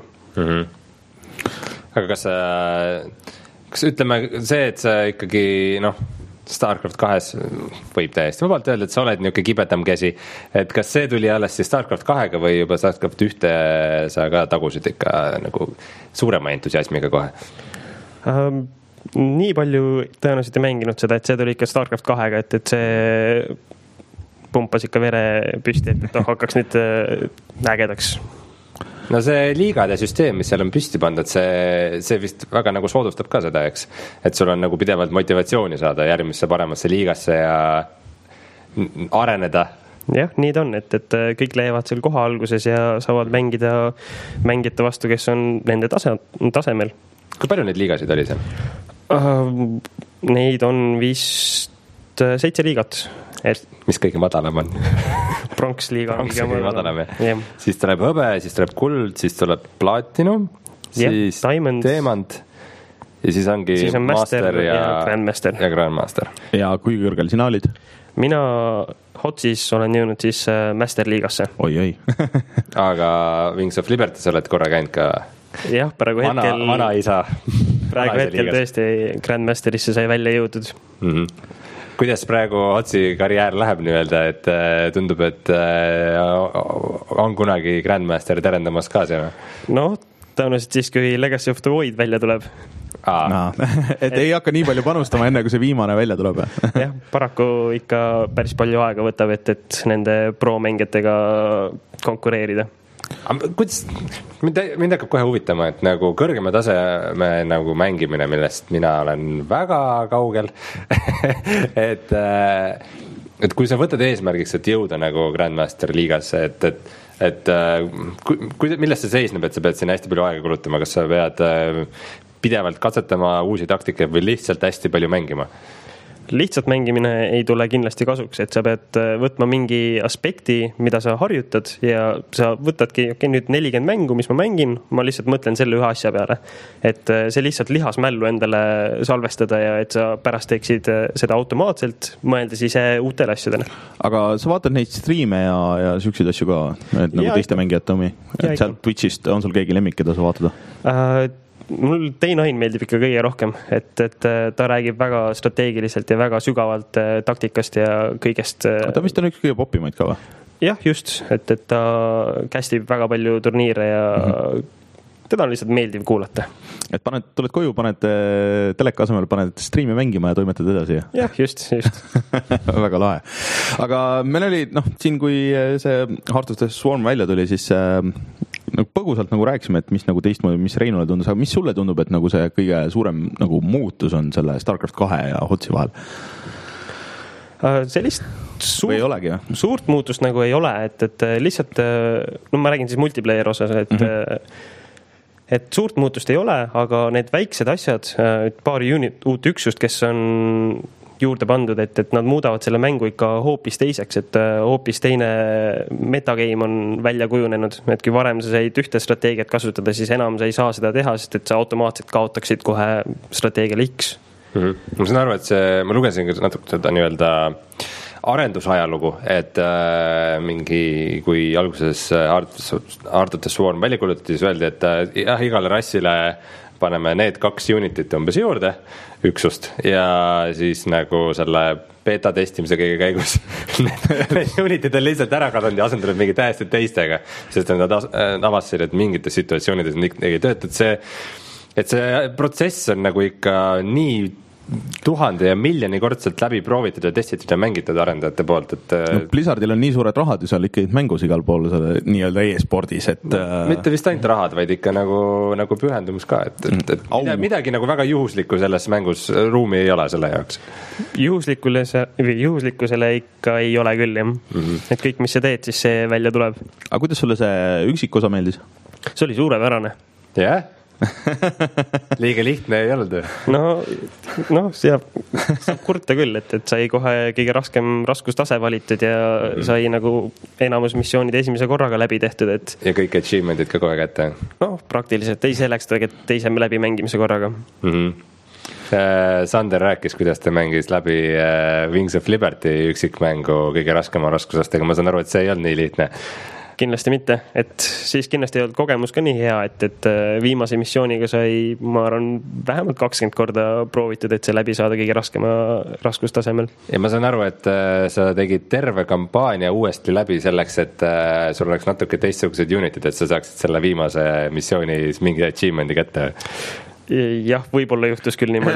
Mm-hmm. Aga kas, kas ütleme see, et sa ikkagi noh, StarCraft kahes võib täiesti vabalt öelda, et sa oled niuke kibedam käsi, et kas see tuli alles siis StarCraft kahega või juba StarCraft ühte sa ka tagusid ikka nagu suurema entusiasmiga kohe? Um, nii palju tõenäoliselt ei mänginud seda, et see tuli ikka StarCraft kahega, et, et see pumpas ikka vere püsti, et, et oh, hakkaks nüüd ägedaks. No see liigade süsteem, mis seal on püsti pandud, see, see vist väga nagu soodustab ka seda, eks, et sul on nagu pidevalt motivatsiooni saada järgmisse paremasse liigasse ja areneda. Jah, nii ta on, et, et kõik leiavad seal koha alguses ja saavad mängida mängijate vastu, kes on nende tase, tasemel. Kui palju neid liigasid oli seal? Uh, neid on vist seitse liigat. Et mis kõige madalam on? Pronksliiga on kõige madalam, jah. Siis tuleb hõbe, siis tuleb kuld, siis tuleb platinum, siis yeah, teemant ja siis ongi siis on master, master ja, ja grandmaster. Ja grandmaster. Ja kui kõrgel sina olid? Mina Hotsis olen jõudnud siis masterliigasse. Oi, oi. Aga Wings of Liberty sa oled korra käinud ka? Jah, praegu vana, hetkel vana isa. praegu hetkel liigas. Tõesti grandmasterisse sai välja jõudnud. Mhm. Kuidas praegu Otsi karjäär läheb nii-öelda, et tundub, et on kunagi Grandmaster terendamas ka see? No, tõenäoliselt siis, kui Legacy of the Void välja tuleb. No, et, et ei hakka nii palju panustama enne, kui see viimane välja tuleb. Jah, paraku ikka päris palju aega võtab, et, et nende pro-mängijatega konkureerida. Kuidas, mind, mind hakkab kohe huvitama, et nagu kõrgema taseme nagu mängimine, millest mina olen väga kaugel et, et kui sa võtad eesmärgiks, et jõuda nagu Grandmaster liigasse, et, et, et kui, millest see seisneb, et sa pead siin hästi palju aega kulutama, kas sa pead pidevalt katsetama uusi taktikaid või lihtsalt hästi palju mängima? Lihtsalt mängimine ei tule kindlasti kasuks, et sa pead võtma mingi aspekti, mida sa harjutad ja sa võtadki okay, nüüd nelikümmend mängu, mis ma mängin, ma lihtsalt mõtlen selle ühe asja peale. Et see lihtsalt lihas mällu endale salvestada ja et sa pärast teeksid seda automaatselt, mõeldes ise uutele asjadele. Aga sa vaatad neid striime ja, ja siukseid asju ka, et nagu ja, teiste mängijate omi? Et sealt Twitchist on sul keegi lemmik, keda sa vaatada? Uh, Mul Teinain meeldib ikka kõige rohkem, et, et ta räägib väga strateegiliselt ja väga sügavalt taktikast ja kõigest. Ta vist on üks kõige popimaid ka või? Jah, just, et, et ta kästib väga palju turniire ja mm-hmm. teda on lihtsalt meeldiv kuulata. Et paned, tuled koju, paned teleka asemel, paned striimi mängima ja toimetad edasi. Jah, just, just. Väga lahe. Aga meil oli, noh, siin kui see Heart of the Swarm välja tuli, siis nagu põgusalt nagu rääkisime, et mis nagu teistmoodi, mis Reinule tundus, aga mis sulle tundub, et nagu see kõige suurem nagu muutus on selle StarCraft kahe ja Hotsi vahel? Sellist suurt, suurt muutust nagu ei ole, et, et lihtsalt, no ma räägin siis multiplayer osas, et mm-hmm. et suurt muutust ei ole, aga need väiksed asjad, paari unit, uut üksust, kes on juurde pandud, et, et nad muudavad selle mängu ikka hoopis teiseks, et hoopis teine metagame on välja kujunenud, et kui varem sa said ühte strateegiat kasutada, siis enam sa ei saa seda teha, sest et sa automaatselt kaotaksid kohe strateegiale X. Mm-hmm. Ma saan aru, et see, ma lugesin natuke seda nii-öelda arendusajalugu, et äh, mingi, kui alguses Art of the Swarm välja kuulutati, siis öeldi, et äh, jah, igale rassile paneme need kaks unitit umbes juurde, üksust, ja siis nagu selle beta testimise kõige käigus need unitid on lihtsalt ära kadunud ja asendunud mingi täiesti teistega, sest nad avastasid, et mingites situatsioonides ei töötanud see, et see protsess on nagu ikka nii tuhande ja miljoni kordselt läbi proovitud ja testitud ja mängitud arendajate poolt, et no, Blizzardil on nii suured rahad ja seal ikka mängus igal pool selle nii-öelda e-spordis, et no, mitte vist ainult rahad, vaid ikka nagu, nagu pühendumus ka, et, et, et midagi, midagi nagu väga juhuslikku selles mängus ruumi ei ole selle jaoks. Juhuslikule see, juhuslikkusele ikka ei ole küll, jah. Mm-hmm. Et kõik, mis sa teed, siis see välja tuleb. Aga kuidas sulle see üksikosa meeldis? See oli suurepärane. Jah? Yeah? Liiga lihtne ei olnud. No, no saab, saab kurta küll, et, et sai kohe kõige raskem raskustase valitud ja mm-hmm. sai nagu enamus missioonid esimese korraga läbi tehtud, et ja kõik achievementid ka kohe kätte. No, praktiliselt ei selleks teise läbi mängimise korraga. Mm-hmm. Sander rääkis, kuidas ta mängis läbi Wings of Liberty üksikmängu kõige raskema raskusastega. Ma saan aru, et see ei olnud nii lihtne. Kindlasti mitte, et siis kindlasti ei olnud kogemus ka nii hea, et, et viimase missiooniga sai, ma arvan, vähemalt kakskümmend korda proovitud, et see läbi saada kõige raskema raskustasemel. Ja ma saan aru, et sa tegid terve kampaania uuesti läbi selleks, et sul oleks natuke teistsugused unitid, et sa saaksid selle viimase missiooni mingi achievement'i kätte. Jah, võib-olla juhtus küll niimoodi.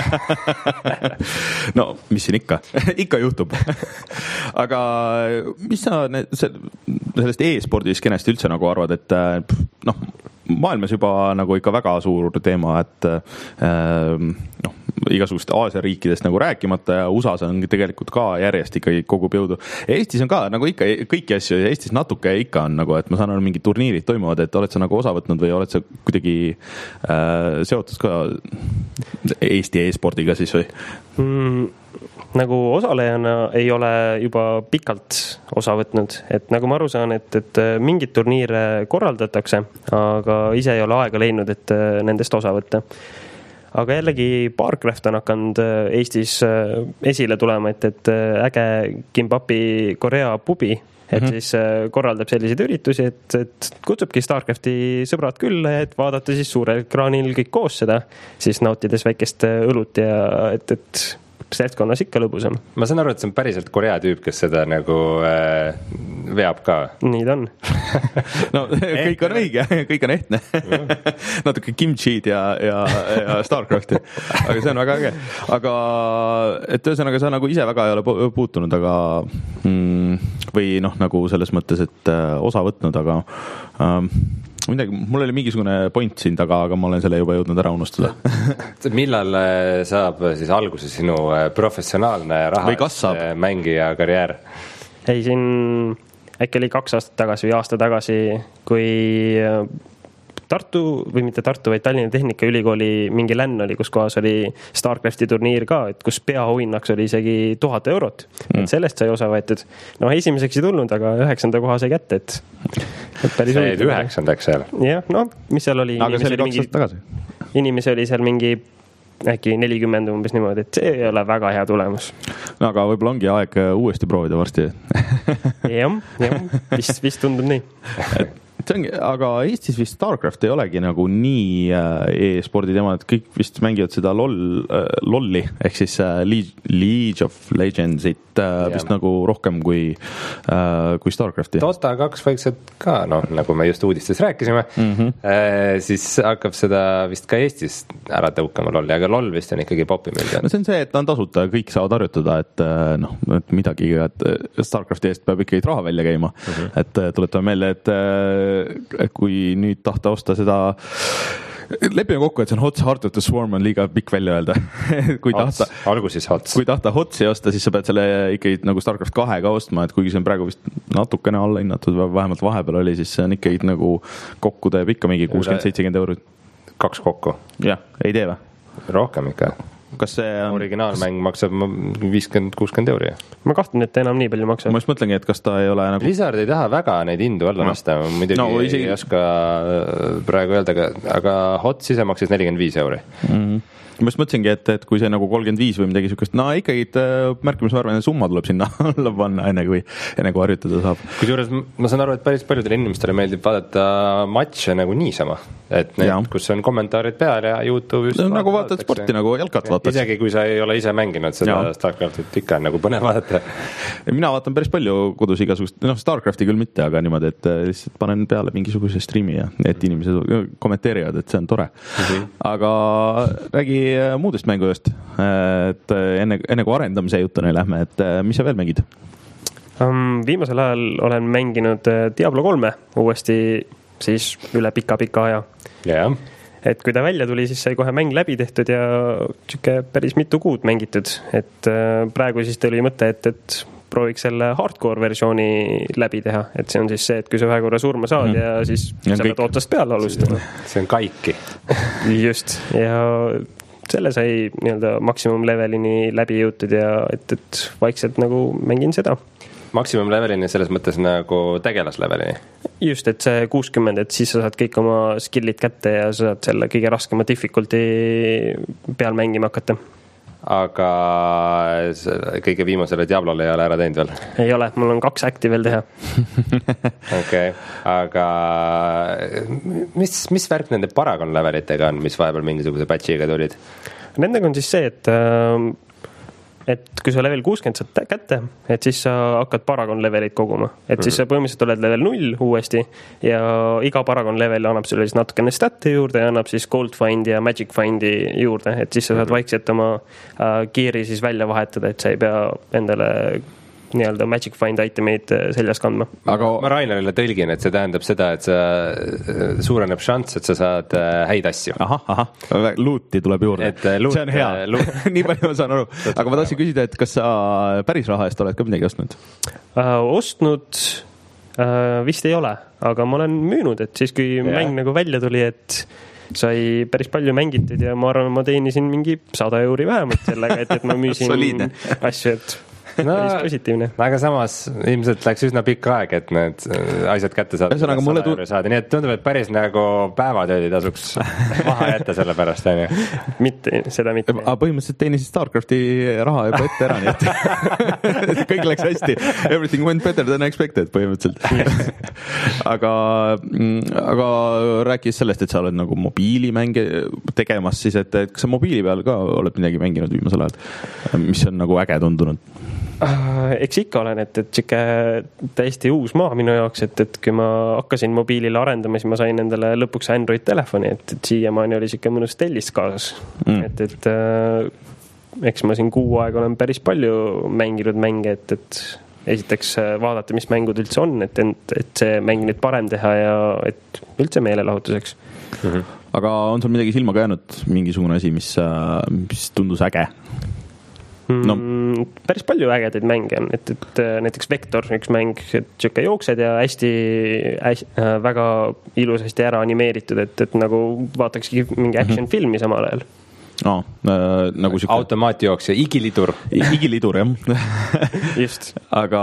No, mis siin ikka? Ikka juhtub. Aga mis sa need, sellest e-spordis kenesti üldse nagu arvad, et noh, maailmas juba nagu ikka väga suur teema, et noh, igasugust Aasia riikidest nagu rääkimata ja U S A-s on tegelikult ka järjest ikkagi kogu jõudu. Eestis on ka nagu ikka kõiki asju ja Eestis natuke ikka on nagu, et ma saan aru, mingid turniirid toimuvad, et oled sa nagu osa võtnud või oled sa kuidagi äh, seotud ka Eesti e-spordiga siis või? Mm, nagu osalejana ei ole juba pikalt osa võtnud, et nagu ma aru saan, et, et mingid turniire korraldatakse, aga ise ei ole aega leidnud, et nendest osa võtta. Aga jällegi Barcraft on hakanud Eestis esile tulema, et, et äge Kimbapi Korea pubi, et mm-hmm. siis korraldab selliseid üritusi, et, et kutsubki Starcrafti sõbrad külla, et vaadata siis suurel ekraanil kõik koos seda, siis nautides väikest õlut ja et, et seltskonnas ikka lõbusam. Ma saan aru, et see on päriselt Korea tüüp, kes seda nagu äh, veab ka. Nii ta on. No kõik on õige, kõik on ehtne. Natuke kimchi'd ja, ja, ja Starcrafti. Aga see on väga äge. Aga et ühesõnaga sa nagu ise väga ei ole puutunud, aga mm, või noh, nagu selles mõttes, et äh, osa võtnud, aga ähm, midagi, mul oli mingisugune point siin taga, aga ma olen selle juba jõudnud ära unustada. Millal saab siis alguse sinu professionaalne raha mängija karjäär? Ei, siin äkki oli kaks aastat tagasi või aasta tagasi, kui Tartu, või mitte Tartu, vaid Tallinna Tehnikaülikooli mingi länn oli, kus kohas oli Starcrafti turniir ka, et kus peahoinnaks oli isegi tuhat eurot. Mm. Et sellest sai osa võetud. No esimeseks ei tulnud, aga üheksanda koha sai kätte, et, et päris see oli üheksandaks seal? Jah, no, mis seal oli? Aga see oli kaks aastat tagasi? Inimesi oli seal mingi äkki nelikümmend umbes niimoodi, et see ei ole väga hea tulemus. No aga võib-olla ongi aeg uuesti proovida varsti. jah, jah, vist, vist tundub nii. Et see ongi, aga Eestis vist Starcraft ei olegi nagu nii e-spordi teema, et kõik vist mängivad seda LOL, LOLi, ehk siis League of Legendsit vist nagu rohkem kui, kui Starcrafti. Dota kaks vaikselt ka, noh, nagu me just uudistes rääkisime, mm-hmm. siis hakkab seda vist ka Eestis ära tõukama LOLi, aga LOL vist on ikkagi popim üldi. No see on see, et ta on tasuta, kõik saavad harjutada, et noh, et midagi, et Starcrafti eest peab ikkagi raha välja käima, mm-hmm. et tuletame meelde, et kui nüüd tahta osta seda, lepime kokku, et see on Hots, Heart of the Swarm on liiga pikk välja öelda. kui Hots, tahta, olgu siis Hots. Kui tahta Hotsi osta, siis sa pead selle ikkagi nagu Starcraft kahega ostma, et kuigi see on praegu vist natukene alla hinnatud, vähemalt vahepeal oli, siis see on ikkagi nagu kokku teeb ikka mingi kuuskümmend seitsekümmend eurot. Kaks kokku? Jah, ei tee või? Rohkem ikka. Kas see on... Originaalmäng maksab viiskümmend kuuskümmend euri. Ma kahtlen, et enam nii palju maksab. Ma just mõtlengi, et kas ta ei ole nagu... Blizzard ei taha väga neid hindu alla lasta. Muidugi no, isegi... ei oska praegu öelda, aga Hot ise maksis nelikümmend viis euri. Mm-hmm. ma just mõtlesingi, et, et kui see nagu kolmkümmend viis või midagi sükest, no ikkagi märkimisväärne summa tuleb sinna alla panna, enne kui, enne kui harjutada saab. Kusjuures ma saan aru, et päris paljudele inimestele meeldib vaadata matše nagu niisama, et need, kus on kommentaarid peal ja YouTube just nagu vaatad sporti, nagu jalkat vaatad. Isegi kui sa ei ole ise mänginud seda ja. Starcraftit, ikka on nagu põnev vaadata. Mina vaatan päris palju kodus igasugust, noh Starcrafti küll mitte, aga niimoodi, et lihtsalt panen peale mingisuguse streami ja et inimesed kommenteerivad, et see on tore. Mm-hmm. Aga räägi muudest mängudest, et enne, enne kui arendamise jutuni lähme, et mis sa veel mängid? Um, viimasel ajal olen mänginud Diablo kolme uuesti siis üle pika-pika aja. Yeah. Et kui ta välja tuli, siis sai kohe mäng läbi tehtud ja tšuke päris mitu kuud mängitud. Et praegu siis tuli mõte, et, et prooviks selle hardcore versiooni läbi teha. Et see on siis see, et kui sa ühe korra surma saad mm. ja siis ja sa pead ootast peale alustama. See on kaiki. Just. Ja selle sai nii-öelda maksimum levelini läbi jõutud ja et, et vaikselt nagu mängin seda. Maksimum levelini selles mõttes nagu tegelaslevelini? Just, et see kuuskümmend, et siis sa saad kõik oma skillid kätte ja sa saad selle kõige raskema difficulty peal mängima hakata. Aga kõige viimasele Diablole ei ole ära teinud veel? Ei ole, mul on kaks acti veel teha. Okei, okay. Aga mis, mis värk nende Paragon levelitega on, mis vahepeal mingisuguse patchiga tulid? Nendega on siis see, et et kui sa level kuuskümmend saad kätte, et siis sa hakkad Paragon levelit koguma. Et siis sa põhimõtteliselt oled level null uuesti ja iga Paragon level annab sulle siis natukene stat'i juurde ja annab siis Gold Findi ja Magic Findi juurde. Et siis sa saad vaikselt oma äh, geari siis välja vahetada, et sa ei pea endale nii-öelda Magic Find itemeid seljas kandma. Aga ma Rainerile tõlgin, et see tähendab seda, et sa suureneb šants, et sa saad häid asju. Aha, aha, luuti tuleb juurde. Loot, see on hea. Nii palju ma saan aru. Aga ma tahtsin küsida, et kas sa päris raha eest oled ka midagi ostnud? Uh, ostnud uh, vist ei ole, aga ma olen müünud, et siis kui ja. Mäng nagu välja tuli, et sai päris palju mängitud ja ma arvan, ma teenisin mingi sada euri vähemalt sellega, et, et ma müüsin asju, et no, positiivne. Aga samas ilmselt läks üsna pikk aeg, et need asjad kätte saada. Mulle tu- saada. Nii et tundub, et päris nagu päevatöödi tasuks maha jätta selle pärast. Mitte, seda mitte. Aga põhimõtteliselt teenisid Starcrafti raha juba ette ära, nii et kõik läks hästi. Everything went better than expected põhimõtteliselt. aga, aga rääkis sellest, et sa oled nagu mobiilimänge tegemas, siis et, et kas sa mobiili peal ka oled midagi mänginud viimasel ajal, mis on nagu äge tundunud? Eks ikka olen, et, et siuke täiesti uus maa minu jaoks, et, et kui ma hakkasin mobiilile arendama, siis ma sain endale lõpuks Android telefoni, et, et siiamaani oli siuke mõnus tellis kaasas. Mm. Et, et äh, eks ma siin kuu aega olen päris palju mänginud mänge, et, et esiteks vaadata, mis mängud üldse on, et, et see mäng nüüd parem teha ja et üldse meelelahutuseks. Mm-hmm. Aga on sul midagi silma käinud, mingisugune asi, mis, mis tundus äge? No. Päris palju ägedaid mänge on, et, et näiteks Vector, üks mäng, et siuke jooksed ja hästi, hästi väga ilusasti ära animeeritud, et, et nagu vaatakski mingi action filmi samal ajal. No, äh, nagu siuke... Automaatjooks ja igilidur. Igilidur, jah. Just. Aga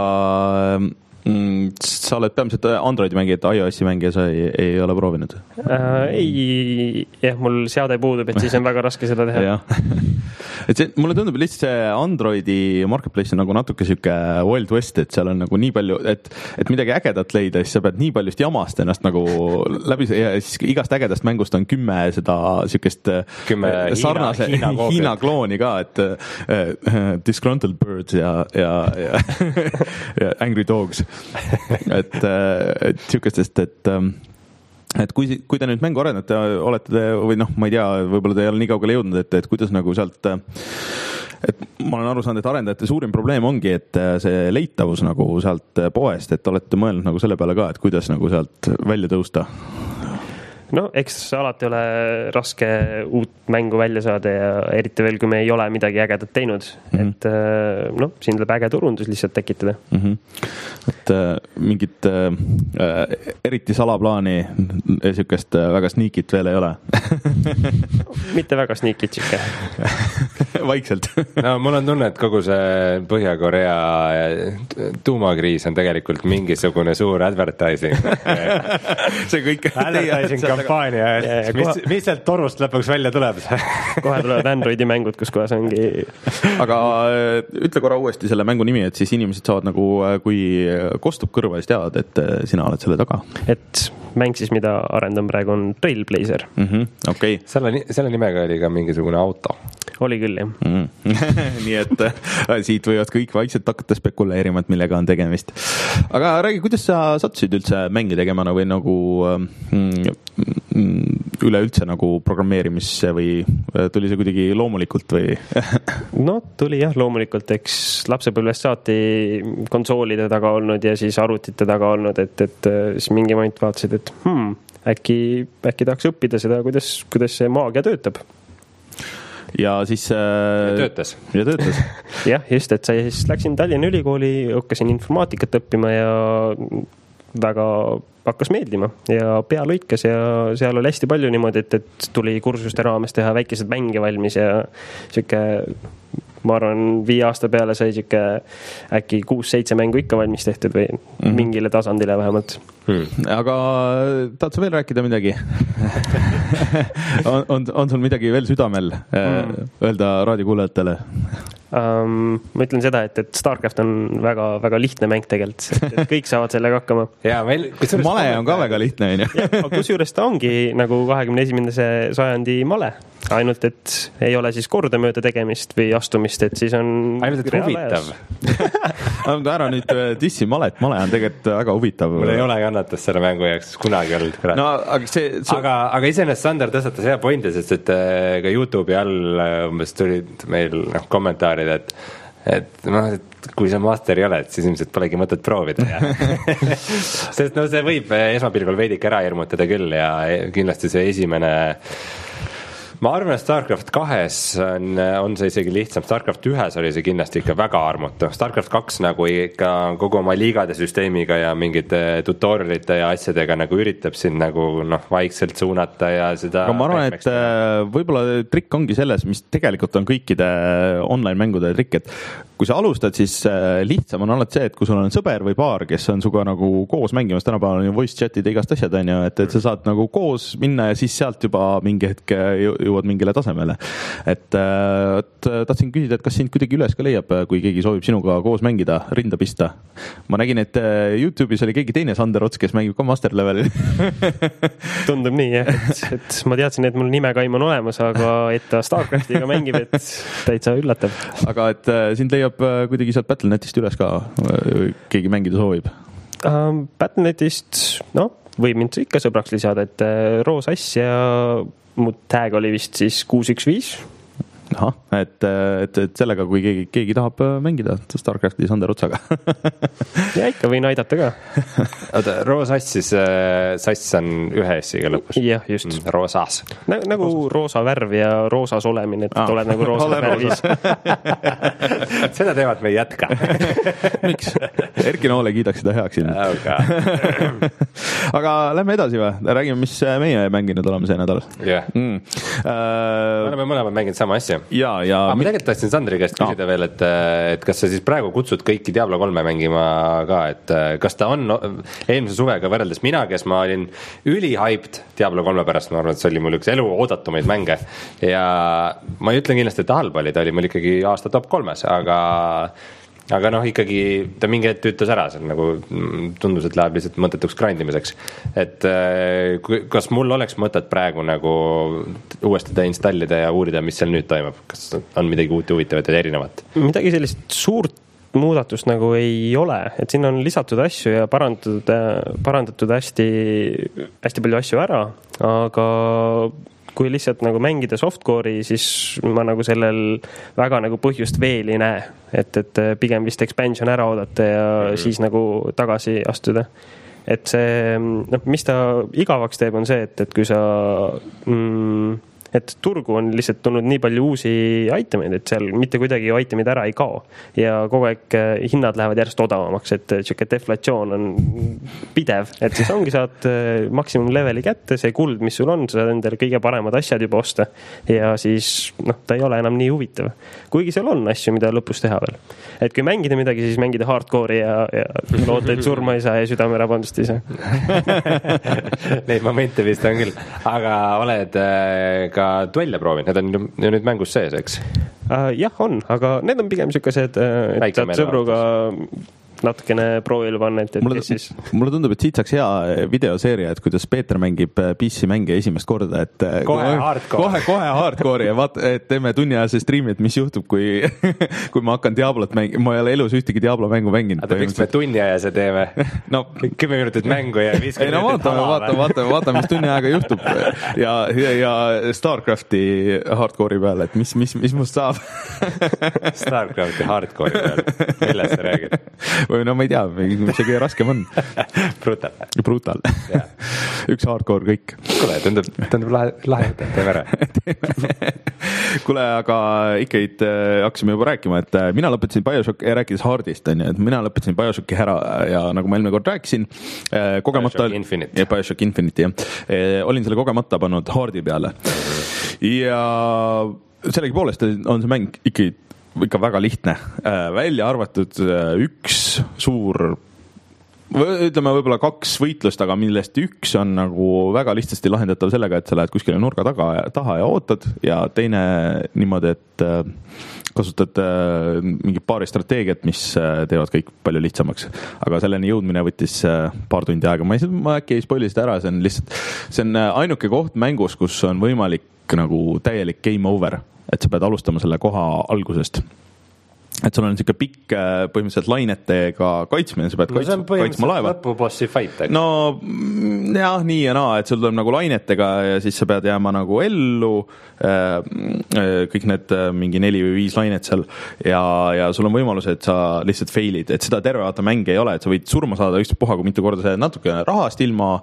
mm, sa oled peamiselt Androidi mängija, et iOS-i mängija sa ei, ei ole proovinud? Äh, ei, jah, mul seade puudub, et siis on väga raske seda teha. Et see, mulle tundub lihtsalt see Androidi marketplace on nagu natuke siuke Wild West, et seal on nagu nii palju, et, et midagi ägedat leida, siis sa pead nii paljust jamast ennast nagu läbi, ja siis igast ägedast mängust on kümme seda siukest kümme sarnase Hiina, Hiina, Hiina klooni ka, et uh, Disgruntled Birds ja, ja, ja, ja Angry Dogs. et, et siukestest, et et kui, kui te nüüd mängu arendate, olete te, või noh, ma ei tea, võib-olla te ei ole nii kaugele jõudnud, et, et kuidas nagu sealt, et ma olen aru saanud, et arendajate suurim probleem ongi, et see leitavus nagu sealt poest, et olete mõelnud nagu selle peale ka, et kuidas nagu sealt välja tõusta? No, eks alati ole raske uut mängu välja saada ja eriti veel, kui me ei ole midagi ägedat teinud. Mm-hmm. Et no, siin tuleb äge turundus lihtsalt tekitada. Mm-hmm. Et äh, mingit äh, eriti salaplaani siukest väga sneakit veel ei ole. Mitte väga sneakit siuke. vaikselt. No mul on tunne, et kogu see Põhja-Korea tuumakriis on tegelikult mingisugune suur advertising. see kõik advertising kampaania, mis, mis sealt torust lõpuks välja tuleb. kohe tulevad Androidi mängud, kus kohas ongi. Aga ütle korra uuesti selle mängu nimi, et siis inimesed saavad nagu, kui kostub kõrva, siis teavad, et sina oled selle taga. Et mäng siis, mida arendan praegu, on Trailblazer. Mm-hmm, okay. selle, selle nimega oli ka mingisugune auto. Oli küll, jah. Mm. Nii et siit võivad kõik vaikselt hakata spekuleerima, et millega on tegemist. Aga räägi, kuidas sa sattusid üldse mängi tegema või nagu mm, üleüldse nagu programmeerimisse või tuli see kuidagi loomulikult või? No tuli jah, loomulikult, eks lapsepõlvest saati konsoolide taga olnud ja siis arvutite taga olnud, et, et siis mingi moment vaatasid, et hmm, äkki, äkki tahaks õppida seda, kuidas, kuidas see maagia töötab. Ja siis ja töötas. Ja töötas. jah, just, et siis läksin Tallinna Ülikooli, hakkasin informaatikat õppima ja väga hakkas meeldima ja pea lõikas ja seal oli hästi palju niimoodi, et, et tuli kursuste raames teha väikesed mänge valmis ja siuke, ma arvan, viie aasta peale sai siuke äkki kuus-seitse mängu ikka valmis tehtud või mm-hmm. mingile tasandile vähemalt. Hmm. Aga tahad sa veel rääkida midagi? on, on, on sul midagi veel südamel mm. öelda raadiokuulajatele? Um, ma ütlen seda, et, et Starcraft on väga, väga lihtne mäng tegelikult, et, et kõik saavad sellega hakkama. Ja, meil, male on ka väga lihtne, on ju. Kusjuures ta ongi nagu kahekümne esimese sajandi male, ainult et ei ole siis kordamööda tegemist või astumist, et siis on ainult et huvitav. ära nüüd dissi malet, male on tegelikult väga huvitav. Mul ei ole kannatas selle mängu jaoks kunagi olnud. No, aga, see, see... aga, aga iseenesest Sander tõstatas hea pointi, sest et ka YouTube'i all umbes tulid meil noh, kommentaari et, et, noh, et kui sa master ei ole, siis ilmselt polegi mõtet proovida. Sest no see võib esmapilgul veidike ära hirmutada küll ja kindlasti see esimene ma arvan, et Starcraft kahes on, on see isegi lihtsam. Starcraft ühes oli see kindlasti ikka väga armutu. Starcraft kaks nagu ikka kogu oma liigade süsteemiga ja mingite tutorialite ja asjadega nagu üritab siin nagu noh, vaikselt suunata ja seda... Aga ma arvan, et võib-olla trikk ongi selles, mis tegelikult on kõikide online-mängude trikk, et kui sa alustad, siis lihtsam on alati see, et kui sul on sõber või paar, kes on suga nagu koos mängimas, tänapäeval on ju voice chat'id ja igast asjad, on ju, et, et sa saad nagu koos minna ja siis sealt juba mingi hetk jõuad mingile tasemele. Et, et tahtsin küsida, et kas sind kuidagi üles ka leiab, kui keegi soovib sinuga koos mängida, rinda pista. Ma nägin, et YouTube'is oli keegi teine Sander Ots, kes mängib ka master levelil. Tundub nii, jah. Et, et ma teadsin, et mul nimekaim on olemas, aga et ta Starcraftiga mängib, et täitsa üllatab. Aga et sind leiab kuidagi sealt Battlenetist üles ka, keegi mängida soovib? Um, Battlenetist, no, võib mind ikka sõbraks lisada, et Roos Ass ja mu tag oli vist siis kuus üks viis. Aha, et, et, et sellega, kui keegi, keegi tahab mängida Starcrafti Sander Otsaga. ja ikka võin aidata ka. Oota, Roosas siis äh, sass on ühe S-iga lõpus. jah, just. Mm, roosas. Nagu, nagu roosa värv ja roosas olemine, et ah. oled nagu roosa värvis. seda teevad me ei jätka. Miks? Erki Noole kiidaks seda heaks siin. Okay. Aga lähme edasi või? Räägime, mis meie mänginud oleme see nädal. jah. Yeah. Mm. Uh, me oleme mõlemad mänginud sama asja. Ja, ja aga ma tegelikult tahtsin Sandri käest küsida no. veel, et, et kas sa siis praegu kutsud kõiki Diablo kolme mängima ka, et kas ta on eelmise suvega võrreldes mina, kes ma olin ülihyped Diablo kolme pärast, ma arvan, et see oli mul üks elu oodatumaid mänge ja ma ei ütlen kindlasti, et ta halb oli, ta oli mul ikkagi aasta top kolmes, aga aga noh, ikkagi ta mingi hetk tüütas ära, see nagu tundus, et läheb lihtsalt mõttetuks grindimiseks. Et kas mul oleks mõtet praegu nagu uuesti installida ja uurida, mis seal nüüd toimub? Kas on midagi uut huvitavat ja erinevat? Midagi sellist suurt muudatust nagu ei ole, et siin on lisatud asju ja parandatud, parandatud hästi, hästi palju asju ära, aga kui lihtsalt nagu mängida softcore'i, siis ma nagu sellel väga nagu põhjust veel ei näe, et, et pigem vist expansion ära oodata ja mm-hmm. siis nagu tagasi astuda. Et see, noh, mis ta igavaks teeb, on see, et, et kui sa mm, et turgu on lihtsalt tulnud nii palju uusi itemeid, et seal mitte kuidagi ju itemid ära ei kao ja kogu aeg hinnad lähevad järjest odavamaks, et siuke deflatsioon on pidev, et siis ongi saad maksimum leveli kätte, see kuld, mis sul on, sa saad endale kõige paremad asjad juba osta ja siis noh, ta ei ole enam nii huvitav. Kuigi seal on asju, mida lõpus teha veel. Et kui mängida midagi, siis mängida hardcore'i ja, ja loota, et surma ei saa ja südamerabandust ei saa. Neid momente vist on küll. Aga oled äh, ka duelle proovinud, need on ju nüüd mängus sees, eks? Uh, jah, on, aga need on pigem siukesed, et saad sõbruga natukene proovile panna, et, et mulle, siis... mulle tundub, et siit saaks hea videoseeria, et kuidas Peeter mängib P C mänge esimest korda, et kohe hardcore, kohe, kohe hardcore ja vaata, et teeme tunniajase striimi, et mis juhtub, kui, kui ma hakkan Diablot mängima, ma ei ole elus ühtegi Diablo mängu mänginud. Aga miks me tunniajase teeme? No, kümme minutit mängu ja viis ei, no, vaatame, vaatame, vaatame, vaatame, mis tunni aega juhtub ja, ja, ja Starcrafti hardcore'i peal, et mis, mis, mis must saab. Starcrafti hardcore'i peal, millest sa räägid? Või no ma ei tea, mis see kõige raskem on. Brutal. Brutal. Üks hardcore kõik. Kule, tundub, tundub lahe, lahe, teeme ära. Kule, aga ikkagi hakkasime juba rääkima, et mina lõpetasin BioShock, rääkides hardist, on ju, et mina lõpetasin BioShocki ära ja nagu ma eelmine kord rääkisin, kogemata... BioShock Infinite. Ja BioShock Infinite, jah. Olin selle kogemata pannud hardi peale. Ja sellegi poolest on see mäng ikkagi ikka väga lihtne, välja arvatud üks suur, ütleme võib-olla kaks võitlust, aga millest üks on nagu väga lihtsasti lahendatav sellega, et sa lähed kuskile nurga taga, taha ja ootad ja teine niimoodi, et kasutad mingi paari strateegiat, mis teevad kõik palju lihtsamaks. Aga selleni jõudmine võttis paar tundi aega. Ma, ei, ma äkki ei spoili seda ära, see on lihtsalt, see on ainuke koht mängus, kus on võimalik nagu täielik game over, et sa pead alustama selle koha algusest. Et sul on niisugune pikk põhimõtteliselt lainetega kaitsmine, sa pead no, kaitsma, kaitsma laeva. Lõpubossi fight, eks? No jah, nii ja naa, et sul tuleb nagu lainetega ja siis sa pead jääma nagu ellu, kõik need mingi neli või viis lainet seal ja, ja sul on võimalus, et sa lihtsalt failid, et seda terve vaata mänge ei ole, et sa võid surma saada üks puha, kui mitu korda see natuke rahast ilma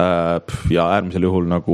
ja äärmisel juhul nagu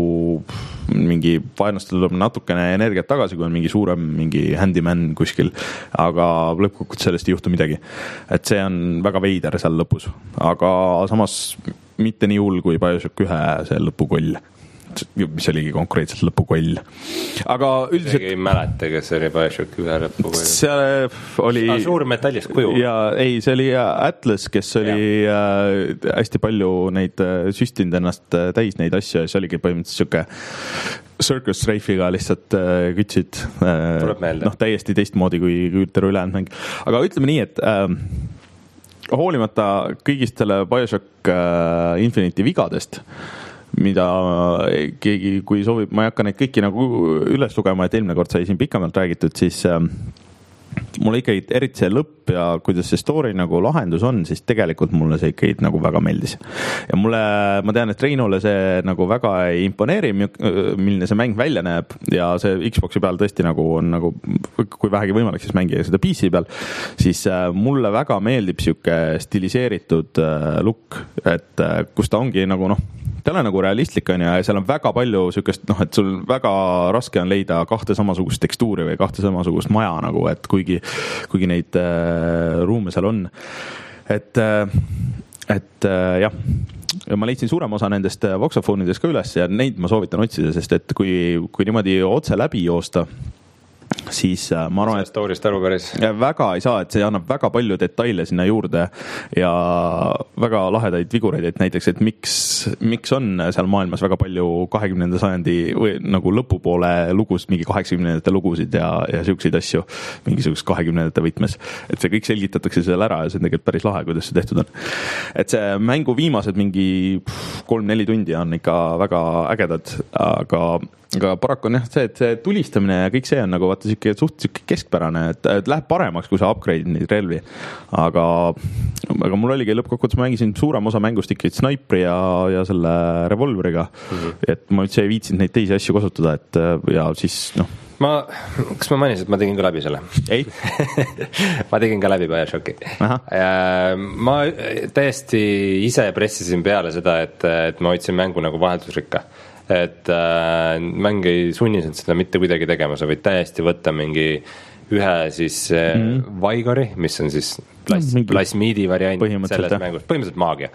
mingi vaenlastel tuleb natukene energiat tagasi, kui on mingi suurem mingi handyman kuskil, aga lõppkokkuvõttes sellest ei juhtu midagi. Et see on väga veider seal lõpus, aga samas mitte nii hull kui BioShock ühe see lõpukoll, mis oligi konkreetselt lõpukoll. Aga üldiselt... Keegi ei mäleta, kes oli BioShock ühe lõpukoll. See oli... Ah, suur metallist kuju. Ja ei, see oli Atlas, kes oli ja. hästi palju neid süstinud ennast täis neid asju ja see oligi põhimõtteliselt siuke Circus Rafe'iga lihtsalt äh, kütsid äh, noh, täiesti teistmoodi kui terve ülejäänud mäng. Aga ütleme nii, et äh, hoolimata kõigist selle BioShock äh, Infinite'i vigadest, mida keegi, kui soovib, ma ei hakka neid kõiki nagu üles lugema, et eelmine kord sai siin pikemalt räägitud, siis äh, mulle ikkagi eriti see lõpp ja kuidas see story nagu lahendus on, siis tegelikult mulle see ikkagi nagu väga meeldis. Ja mulle, ma tean, et Reinole see nagu väga ei imponeeri, milline see mäng välja näeb ja see Xboxi peal tõesti nagu on nagu, kui vähegi võimalik siis mängida seda P C peal, siis mulle väga meeldib siuke stiliseeritud look, et kus ta ongi nagu noh, ta on nagu realistlik on ja seal on väga palju siukest, noh, et sul väga raske on leida kahte samasugust tekstuuri või kahte samasugust maja nagu, et kuigi, kuigi neid äh, ruume seal on. Et, äh, et äh, jah, ja ma leidsin suurem osa nendest voxofoonidest ka üles ja neid ma soovitan otsida, sest et kui, kui niimoodi otse läbi joosta, siis ma arvan, et story'st aru päris väga ei saa, et see annab väga palju detaile sinna juurde ja väga lahedaid vigureid, et näiteks, et miks, miks on seal maailmas väga palju kahekümnenda sajandi või nagu lõpupoole lugus, mingi kaheksakümnendate lugusid ja, ja siukseid asju mingisugust kahekümnendate võtmes, et see kõik selgitatakse seal ära ja see on tegelikult päris lahe, kuidas see tehtud on. Et see mängu viimased mingi kolm-neli tundi on ikka väga ägedad, aga aga paraku on jah see, et see tulistamine ja kõik see on nagu vaata siuke suht siuke keskpärane, et, et läheb paremaks, kui sa upgrade'id neid relvi. Aga, aga mul oligi lõppkokkuvõttes, ma mängisin suurem osa mängust ikka Sniperi ja, ja selle revolveriga, mm-hmm. et ma üldse ei viitsinud neid teisi asju kasutada, et ja siis noh. Ma, kas ma mainisin, et ma tegin ka läbi selle? Ei. ma tegin ka läbi BioShocki. Ma täiesti ise pressisin peale seda, et, et ma hoidsin mängu nagu vaheldusrikka. et äh, mäng ei sunni seda mitte kuidagi tegema, sa võid täiesti võtta mingi ühe siis mm -hmm. Vaigori, mis on siis plas, mm, plasmiidi variant selles mängus, põhimõtteliselt maagia.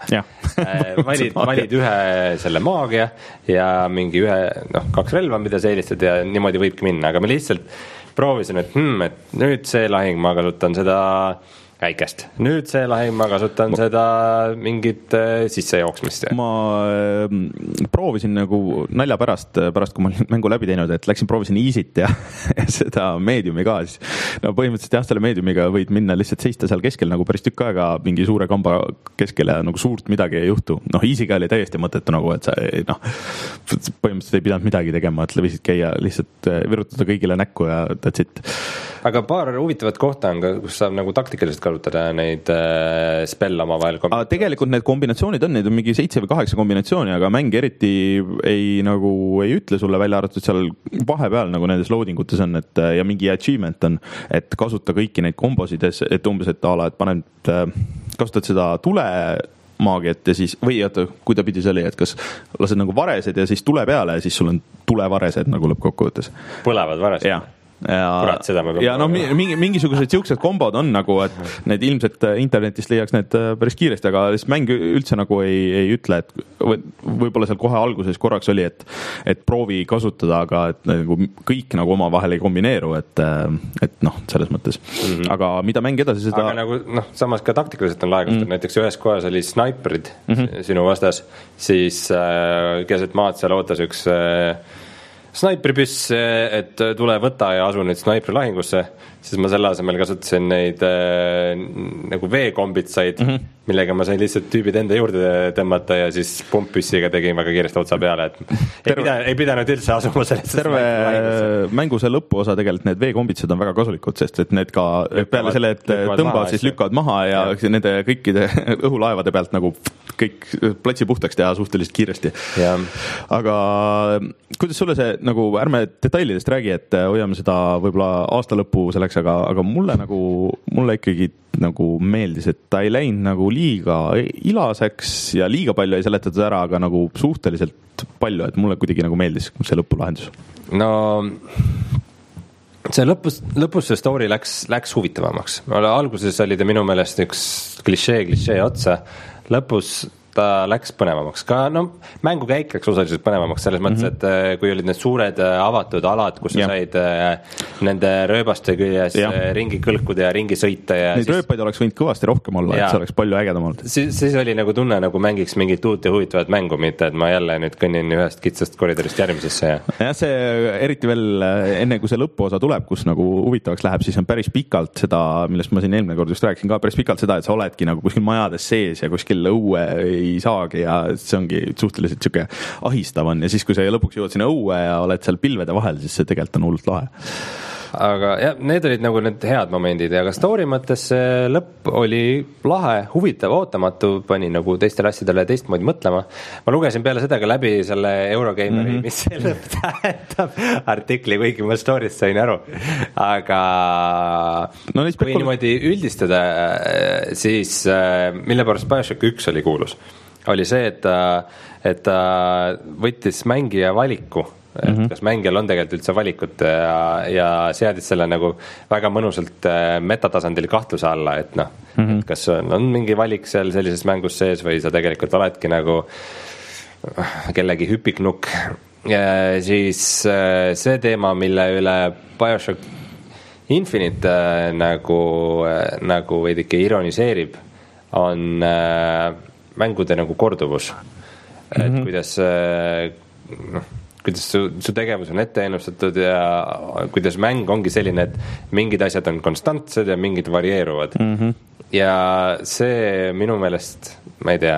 valid, valid ühe selle maagia ja mingi ühe, noh, kaks relva, mida sa eelistad ja niimoodi võibki minna, aga ma lihtsalt proovisin, et, hmm, et nüüd see lahing ma kasutan seda väikest. Nüüd see lahing ma kasutan ma... seda mingit äh, sissejooksmist. Ma äh, proovisin nagu nalja pärast, pärast kui ma olin mängu läbi teinud, et läksin proovisin easy't ja, ja seda mediumi ka. Siis, no põhimõtteliselt jah, selle mediumiga võid minna lihtsalt seista seal keskel nagu päris tükk aega mingi suure kamba keskel ja nagu suurt midagi ei juhtu. Noh, easy'ga oli täiesti mõttetu nagu, et sa noh, põhimõtteliselt ei pidanud midagi tegema, et võisid käia lihtsalt virutada kõigile näkku ja that's it. Aga paar huvitavat kohta on, kus saab nagu taktikaliselt kasutada neid äh, spell oma vahel. Tegelikult need kombinatsioonid on, neid on mingi seitse või kaheksa kombinatsiooni, aga mäng eriti ei, nagu, ei ütle sulle välja arvatud seal vahepeal nagu nendes loading utes on, et ja mingi achievement on, et kasuta kõiki neid kombosides, et umbes, et ala, et paned, kasutad seda tule maagiat ja siis, või oota, kui ta pidi see oli, et kas lased nagu varesed ja siis tule peale ja siis sul on tulevaresed nagu lõppkokkuvõttes. Põlevad varesed? Jah. ja, Kurat, seda ma ja no mingi, mingisugused siuksed kombod on nagu, et need ilmselt internetist leiaks need päris kiiresti, aga mäng üldse nagu ei, ei ütle, et võib-olla seal kohe alguses korraks oli, et, et proovi kasutada, aga et nagu kõik nagu omavahel ei kombineeru, et, et noh, selles mõttes. Mm-hmm. Aga mida mäng edasi seda... Aga nagu noh, samas ka taktikaliselt on laegustatud, mm-hmm. näiteks ühes kohas oli snaiperid mm-hmm. sinu vastas, siis äh, keset maad seal ootas üks äh, snaipripüss, et tule võta ja asu nüüd snaipri lahingusse, siis ma selle asemel kasutasin neid äh, nagu veekombitsaid, mm-hmm. millega ma sain lihtsalt tüübid enda juurde tõmmata ja siis pumppüssiga tegin väga kiiresti otsa peale, et terve, ei, pidanud, ei pidanud üldse asuma sellest. Terve mängu see lõpuosa tegelikult need veekombitsed on väga kasulikud, sest et need ka lükkavad, peale selle, et tõmbavad, siis lükkavad maha ja, ja nende kõikide õhulaevade pealt nagu kõik platsi puhtaks teha suhteliselt kiiresti. Ja. Aga kuidas sulle see, nagu ärme detailidest räägi, et hoiame seda võib-olla aasta lõppu selleks, aga, aga mulle nagu, mulle ikkagi nagu meeldis, et ta ei läinud nagu liiga ilaseks ja liiga palju ei seletatud ära, aga nagu suhteliselt palju, et mulle kuidagi nagu meeldis see lõpulahendus. No see lõpus, lõpus see story läks, läks huvitavamaks. Alguses oli ta minu meelest üks klišee, klišee otsa. Lõpus ta läks põnevamaks. Ka no, mängukäik läks osaliselt põnevamaks selles mõttes, mm-hmm. et kui olid need suured avatud alad, kus sa ja. said nende rööbaste küljes ja. ringi kõlkuda ja ringi sõita. Ja neid siis... rööpaid oleks võinud kõvasti rohkem olla, ja. et see oleks palju ägedam olnud. Siis, siis oli nagu tunne, nagu mängiks mingit uut ja huvitavat mängu, mitte et ma jälle nüüd kõnnin ühest kitsast koridorist järgmisesse. Ja, ja see eriti veel enne, kui see lõppuosa tuleb, kus nagu huvitavaks läheb, siis on päris pikalt seda, millest ma siin eelmine kord just rääkisin ka, päris pikalt seda, et sa oledki nagu kuskil majades sees ja kuskil õue ei saagi ja see ongi suhteliselt siuke ahistav on ja siis, kui sa lõpuks jõuad sinna õue ja oled seal pilvede vahel, siis see tegelikult on hullult lahe. Aga jah, need olid nagu need head momendid ja ka story mõttes see lõpp oli lahe, huvitav, ootamatu, pani nagu teistele asjadele teistmoodi mõtlema. Ma lugesin peale seda ka läbi selle Eurogameri, mm-hmm. mis see lõpp tähendab artikli, kuigi ma story'st sain aru. Aga no, kui spekul... niimoodi üldistada, siis mille pärast BioShock üks oli kuulus, oli see, et ta, et ta võttis mängija valiku, et mm-hmm. kas mängijal on tegelikult üldse valikut ja, ja seadis selle nagu väga mõnusalt metatasandil kahtluse alla, et noh, mm-hmm. et kas on, on mingi valik seal sellises mängus sees või sa tegelikult oledki nagu kellegi hüpiknukk. Ja siis see teema, mille üle BioShock Infinite nagu, nagu veidike ironiseerib, on mängude nagu korduvus. Mm-hmm. Et kuidas noh, kuidas su, su tegevus on ette ennustatud ja kuidas mäng ongi selline, et mingid asjad on konstantsed ja mingid varieeruvad. Mm-hmm. Ja see minu meelest, ma ei tea,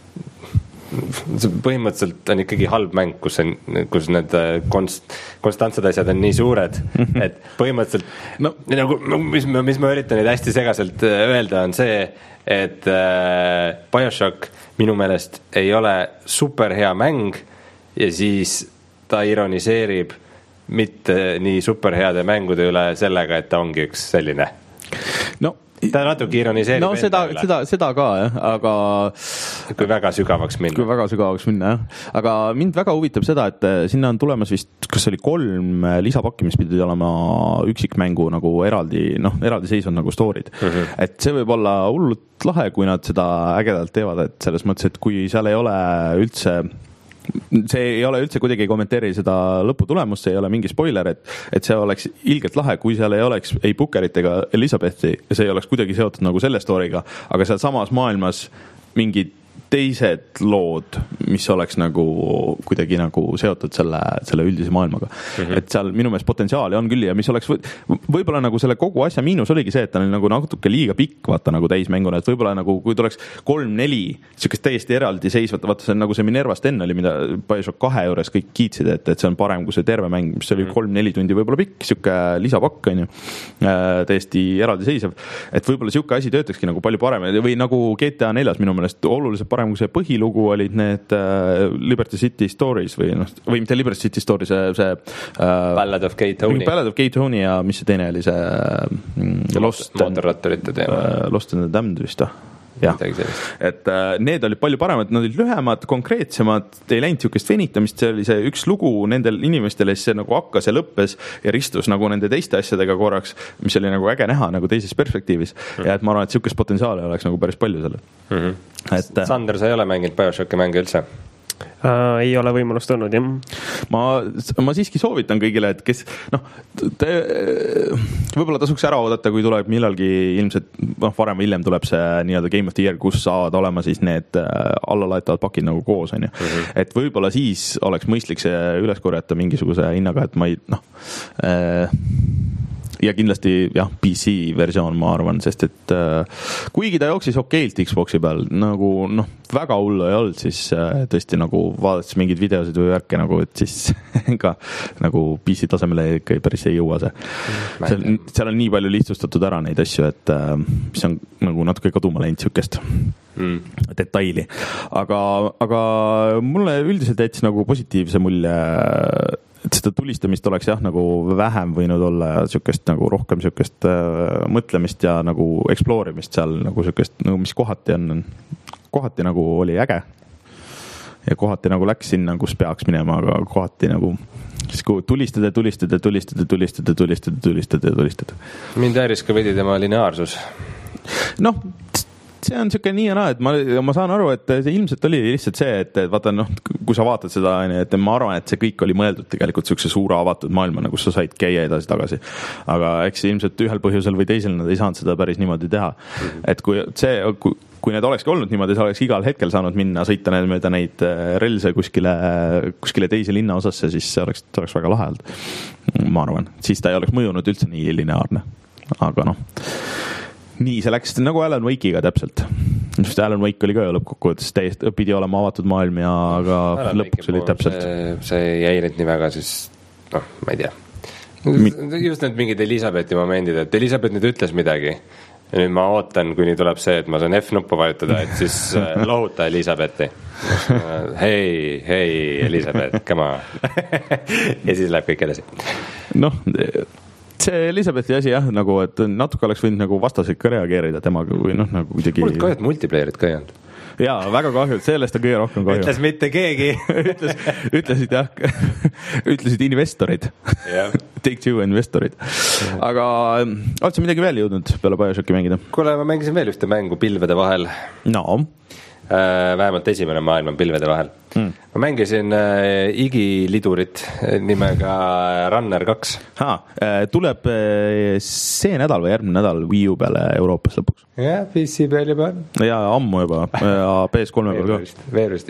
põhimõtteliselt on ikkagi halb mäng, kus, on, kus need konst, konstantsed asjad on nii suured, et põhimõtteliselt no, nagu, mis, mis ma üritan neid hästi segaselt öelda, on see, et äh, BioShock minu meelest ei ole super hea mäng ja siis ta ironiseerib mitte nii superheade mängude üle sellega, et ta ongi üks selline. No ta natuke ironiseerib no seda, seda, seda ka jah, aga kui väga sügavaks minna. kui väga sügavaks minna jah, aga mind väga huvitab seda, et sinna on tulemas vist, kas oli kolm lisapakki, mis pidid olema üksikmängu nagu eraldi, noh, eraldi seisvad nagu story'd mm. -hmm. et see võib olla hullult lahe, kui nad seda ägedalt teevad, et selles mõttes, et kui seal ei ole üldse see ei ole üldse kuidagi ei kommenteeri seda lõputulemust, see ei ole mingi spoiler, et, et see oleks ilgelt lahe, kui seal ei oleks ei Bookerit ega Elizabethi ja see ei oleks kuidagi seotud nagu selle story'ga, aga seal samas maailmas mingid teised lood, mis oleks nagu kuidagi nagu seotud selle, selle üldise maailmaga. Mm -hmm. et seal minu meelest potentsiaali on küll ja mis oleks või, võib-olla nagu selle kogu asja miinus oligi see, et ta oli nagu natuke liiga pikk, vaata nagu täismänguna, et võib-olla nagu kui tuleks kolm-neli siukest täiesti eraldi seisvat, vaata see on nagu see Minerva Sten oli, mida Bioshock kahe juures kõik kiitsid, et, et see on parem kui see terve mäng, mis oli kolm-neli tundi võib-olla pikk, siuke lisapakk on ju, täiesti eraldi seisev, et võib-olla siuke asi töötakski nagu palju parem või nagu G T A neljas minu meelest oluliselt parem kui see põhilugu olid need äh, Liberty City Stories või noh, või mitte Liberty City Stories, see, see äh, Ballad of Gay Tony. Ballad of Gay Tony ja mis see teine oli, see äh, Lost mootorratturite teema äh,. Lost and the Damned vist või? jah, et äh, need olid palju paremad, nad olid lühemad, konkreetsemad, ei läinud siukest venitamist, see oli see üks lugu nendel inimestele, siis see nagu hakkas ja lõppes ja ristus nagu nende teiste asjadega korraks, mis oli nagu äge näha nagu teises perspektiivis mm. ja et ma arvan, et siukest potentsiaali oleks nagu päris palju selle mm. -hmm. et Sander, sa ei ole mänginud Bioshocki mänge üldse? Äh, ei ole võimalust olnud, jah. Ma, ma siiski soovitan kõigile, et kes, noh, te, võib-olla tasuks ära oodata, kui tuleb millalgi ilmselt, noh, varem või hiljem tuleb see nii-öelda Game of the Year, kus saavad olema siis need allalaetavad pakid nagu koos, on ju. Mm-hmm. Et võib-olla siis oleks mõistlik see üles korjata mingisuguse hinnaga, et ma ei, noh, äh, ja kindlasti jah, P C versioon ma arvan, sest et äh, kuigi ta jooksis okeilt Xboxi peal, nagu noh, väga hullu ei olnud, siis äh, tõesti nagu vaadates mingeid videosid või värke nagu, et siis ka nagu P C tasemele ikka päris ei jõua see. Seal, seal on nii palju lihtsustatud ära neid asju, et äh, mis on nagu natuke kaduma läinud siukest mm. detaili. Aga, aga mulle üldiselt jättis nagu positiivse mulje, et seda tulistamist oleks jah, nagu vähem võinud olla ja siukest nagu rohkem siukest äh, mõtlemist ja nagu exploorimist seal nagu siukest, nagu mis kohati on, kohati nagu oli äge ja kohati nagu läks sinna, kus peaks minema, aga kohati nagu siis kui tulistada, tulistada, tulistada, tulistada, tulistada, tulistada, tulistada. Mind häiris ka veidi tema lineaarsus. Noh, see on siuke nii ja naa, et ma, ma saan aru, et see ilmselt oli lihtsalt see, et vaata, noh, kui sa vaatad seda, et ma arvan, et see kõik oli mõeldud tegelikult siukse suure avatud maailmana, kus sa said käia edasi tagasi. Aga eks ilmselt ühel põhjusel või teisel nad ei saanud seda päris niimoodi teha. Mm-hmm. Et kui see, kui, kui need olekski olnud niimoodi, sa oleks igal hetkel saanud minna, sõita need mööda neid relse kuskile, kuskile teise linna osasse, siis see oleks, see oleks väga lahe olnud. Ma arvan, siis ta ei oleks mõjunud üldse nii lineaarne. Aga noh, nii see läks nagu Alan Wake'iga täpselt. Just Alan Wake oli ka ju lõppkokkuvõttes täiesti, pidi olema avatud maailm ja aga Alan lõpuks oli täpselt. See, see ei häirinud nii väga, siis noh, ma ei tea. Just need mingid Elizabethi momendid, et Elizabeth nüüd ütles midagi. Ja nüüd ma ootan, kuni tuleb see, et ma saan F-nuppu vajutada, et siis lohuta Elizabethi. Hei, hei Elizabeth, come on. Ja siis läheb kõik edasi. Noh, see Elizabethi asi jah, nagu, et natuke oleks võinud nagu vastaseid ka reageerida temaga või noh, nagu kuidagi. Mul kahju, et multiplayerit ka ei olnud. Jaa, väga kahju, et sellest on kõige rohkem kahju. Ütles mitte keegi. Ütles, ütlesid jah, ütlesid investorid. Yeah. Take two investorid. Aga oled sa midagi veel jõudnud peale Bioshocki mängida? Kuule, ma mängisin veel ühte mängu pilvede vahel. No. Vähemalt esimene maailm on pilvede vahel. Hmm. Ma mängisin äh, igilidurit nimega Runner kaks. Ha, tuleb see nädal või järgmine nädal Wii U peale Euroopas lõpuks. Jah, P C peal juba. Ja ammu juba, ja P S kolme peal ka. Veerust,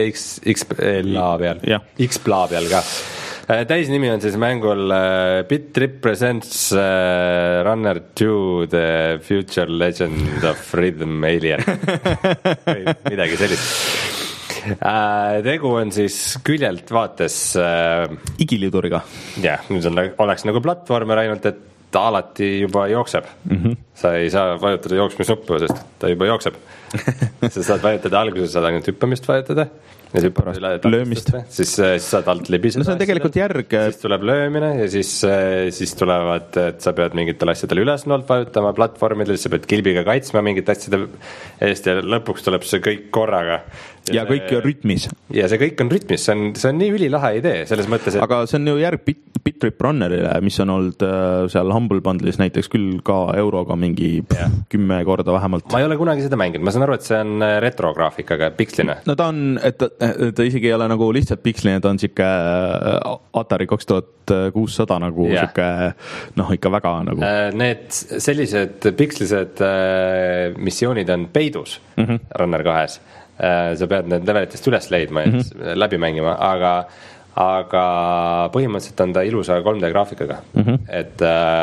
X-Pla peal. X-Pla peal ka. Täisnimi on siis mängul uh, Bit Trip Presents uh, Runner two The Future Legend of Rhythm Alien. Midagi sellist. Uh, tegu on siis küljelt vaates uh, igiliduriga. Jah, nüüd on, oleks nagu platvormer ainult, et ta alati juba jookseb. Mm-hmm. sa ei saa vajutada jooksmisnuppu, sest ta juba jookseb. Sa saad vajutada alguses, saad ainult hüppamist vajutada. löömist. Siis, siis saad alt libiseda. No see on tegelikult järg. Siis tuleb löömine ja siis, siis tulevad, et sa pead mingitel asjadel üles noolt vajutama platvormidel, sa pead kilbiga kaitsma mingit asjade eest ja lõpuks tuleb see kõik korraga. Ja, ja see, kõik on rütmis. Ja see kõik on rütmis, see on, see on nii ülilahe idee selles mõttes, et... Aga see on ju järg Bit, Bitrip Runnerile, mis on olnud seal Humble Bundle'is näiteks küll ka euroga mingi yeah. kümme korda vähemalt. Ma ei ole kunagi seda mänginud, ma saan aru, et see on retrograafikaga, piksline. No ta on, et ta, ta isegi ei ole nagu lihtsalt piksline, ta on siuke Atari kaks tuhat kuussada nagu yeah. siuke, noh ikka väga nagu. Need sellised pikslised missioonid on peidus mm -hmm. Runner kahes. Sa pead need levelitest üles leidma ja mm -hmm. läbi mängima, aga, aga põhimõtteliselt on ta ilusa kolm D graafikaga mm. -hmm. Et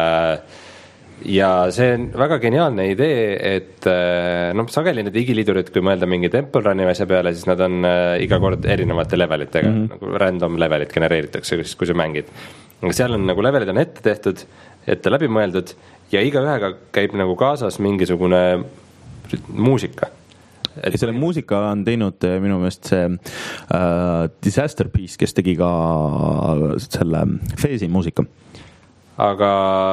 ja see on väga geniaalne idee, et noh, sageli need igiliidurid, kui mõelda mingi Temple Run'i asja peale, siis nad on iga kord erinevate levelitega mm, -hmm. nagu random levelit genereeritakse, kui sa mängid. Aga seal on nagu levelid on ette tehtud, ette läbi mõeldud ja iga ühega käib nagu kaasas mingisugune muusika. Et selle muusika on teinud minu meelest see uh, Disaster Piece, kes tegi ka selle Faze'i muusika. Aga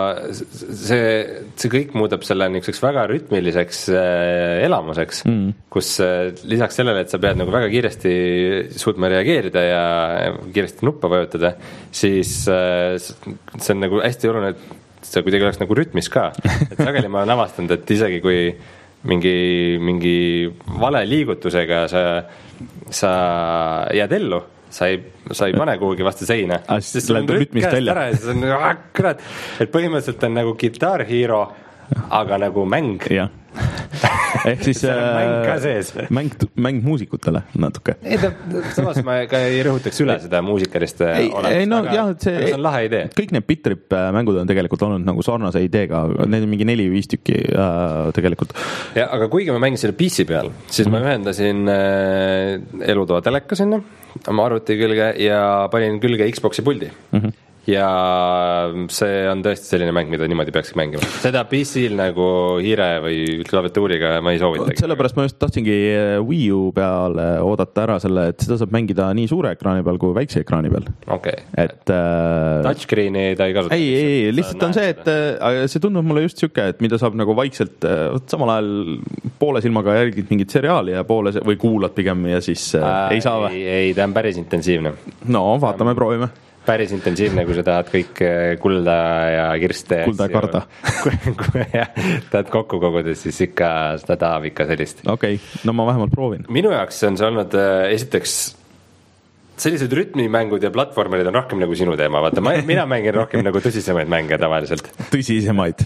see, see kõik muudab selle niisuguseks väga rütmiliseks äh, elamuseks, mm. kus äh, lisaks sellele, et sa pead nagu väga kiiresti suutma reageerida ja kiiresti nuppa vajutada, siis äh, see on nagu hästi oluline, et see kuidagi oleks nagu rütmis ka. Et sageli ma olen avastanud, et isegi kui mingi, mingi vale liigutusega sa, sa jääd ellu, sa ei, sa ei pane kuhugi vastu seina. Siis lähed rütmist välja. See on ah, kurat, et põhimõtteliselt on nagu Guitar Hero, aga nagu mäng. Jah. Ehk siis mäng ka sees. Mäng, mäng muusikutele natuke. Ei, ta, samas ma ka ei rõhutaks üle seda muusikalist olemist, ei, no, aga, jah, see, aga see on lahe idee. Kõik need Bitrip mängud on tegelikult olnud nagu sarnase ideega, need on mingi neli viis tükki äh, tegelikult. Ja, aga kuigi ma mängin selle P C peal, siis mm-hmm. ma ühendasin äh, elutoa teleka sinna, oma arvuti külge ja panin külge Xboxi puldi. Mm-hmm. Ja see on tõesti selline mäng, mida niimoodi peaks mängima. Seda P C-l nagu hiire või klaviatuuriga ma ei soovitagi. Sellepärast ma just tahtsingi Wii U peale oodata ära selle, et seda saab mängida nii suure ekraani peal kui väikse ekraani peal. Okay. Et äh, touchscreeni ta ei kasuta. Ei, ei, lihtsalt on see, et äh, see tundub mulle just siuke, et mida saab nagu vaikselt äh, samal ajal poole silmaga jälgid mingit seriaali ja poole või kuulad pigem ja siis äh, äh, ei saa või? Ei, ei, ta on päris intensiivne. No, vaatame, proovime. Päris intensiivne, kui sa tahad kõik kulda ja kirste kulda ja karda kui ja, tahad kokku kogudes, siis ikka seda tahab ikka sellist. Okei, okay. No ma vähemalt proovin. Minu jaoks on see olnud esiteks sellised rütmimängud ja platvormerid on rohkem nagu sinu teema, vaata, ma, mina mängin rohkem nagu tõsisemaid mänge tavaliselt. Tõsisemaid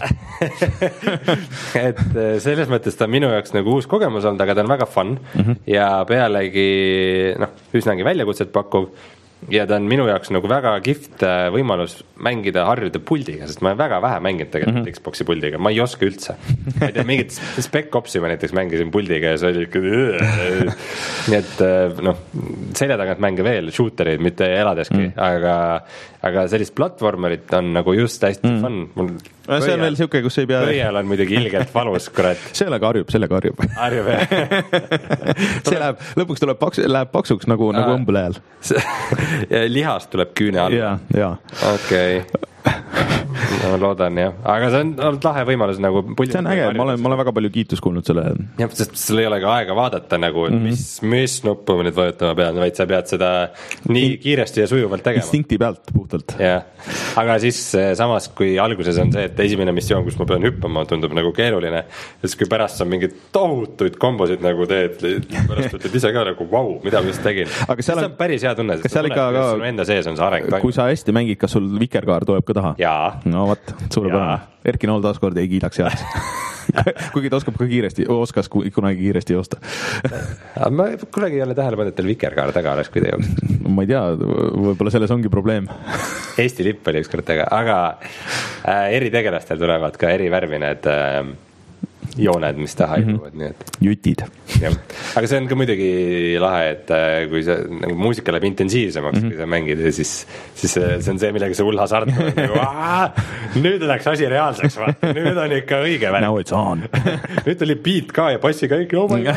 et selles mõttes ta on minu jaoks nagu uus kogemus olnud, aga ta on väga fun mm -hmm. ja pealegi noh, üsnagi väljakutset pakkuv. Ja ta on minu jaoks nagu väga kihvt võimalus mängida harjuda puldiga, sest ma olen väga vähe mänginud tegelikult mm -hmm. Xboxi puldiga, ma ei oska üldse. Ma ei tea, mingit Spec Opsi ma näiteks mängisin puldiga ja see oli ikka nii et noh, selja tagant mänge veel, shooterid, mitte eladeski, mm -hmm. aga, aga sellist platvormerit on nagu just hästi mm -hmm. fun. Mul no, see on veel siuke, kus ei pea Põial on muidugi ilgelt valus, kurat. Sellega harjub, sellega harjub Harjub, jah See läheb, lõpuks tuleb paks, läheb paksuks nagu, nagu õmbleajal ja lihast tuleb küüne alla. Jaa, jaa. Okei okay. Ma loodan, jah. Aga see on olnud lahe võimalus nagu see on äge, ma olen, ma olen väga palju kiitust kuulnud selle jah, sest sul ei ole ka aega vaadata nagu, et mis, mis nuppu ma nüüd vajutama pean, vaid sa pead seda nii kiiresti ja sujuvalt tegema. Instinkti pealt puhtalt. Jah, aga siis samas, kui alguses on see, et esimene missioon, kus ma pean hüppama, tundub nagu keeruline, siis kui pärast on mingid tohutuid kombosid nagu teed, pärast ütled ise ka nagu vau, wow, mida ma just tegin. Aga seal on päris hea tunne, sest tunne, ka, ka, enda sees on see areng. Kui sa hästi mängid, kas sul vikerkaar tuleb ka taha? Jaa. No võt, suurepärane. Erki Nool taaskord ei kiidaks heaks. Kuigi ta oskab ka kiiresti, oskas kunagi kiiresti joosta. Ma kunagi ei ole tähele pannud, et teil vikerkaar taga oleks, kui te jooksite. Ma ei tea, võib-olla selles ongi probleem. Eesti lipp oli ükskord taga, aga äh, eri tegelastel tulevad ka eri värvi need äh, jooned, mis taha ibuvad mm, -hmm. nii et jutid. jah, aga see on ka muidugi lahe, et kui see nagu muusika läheb intensiivsemaks mm, -hmm. kui sa mängid ja siis, siis see, see on see, millega see hull hasart nagu, nüüd läks asi reaalseks, vaata, nüüd on ikka õige värk. Now it's on. nüüd tuli beat ka ja bassi ka ikka, oh my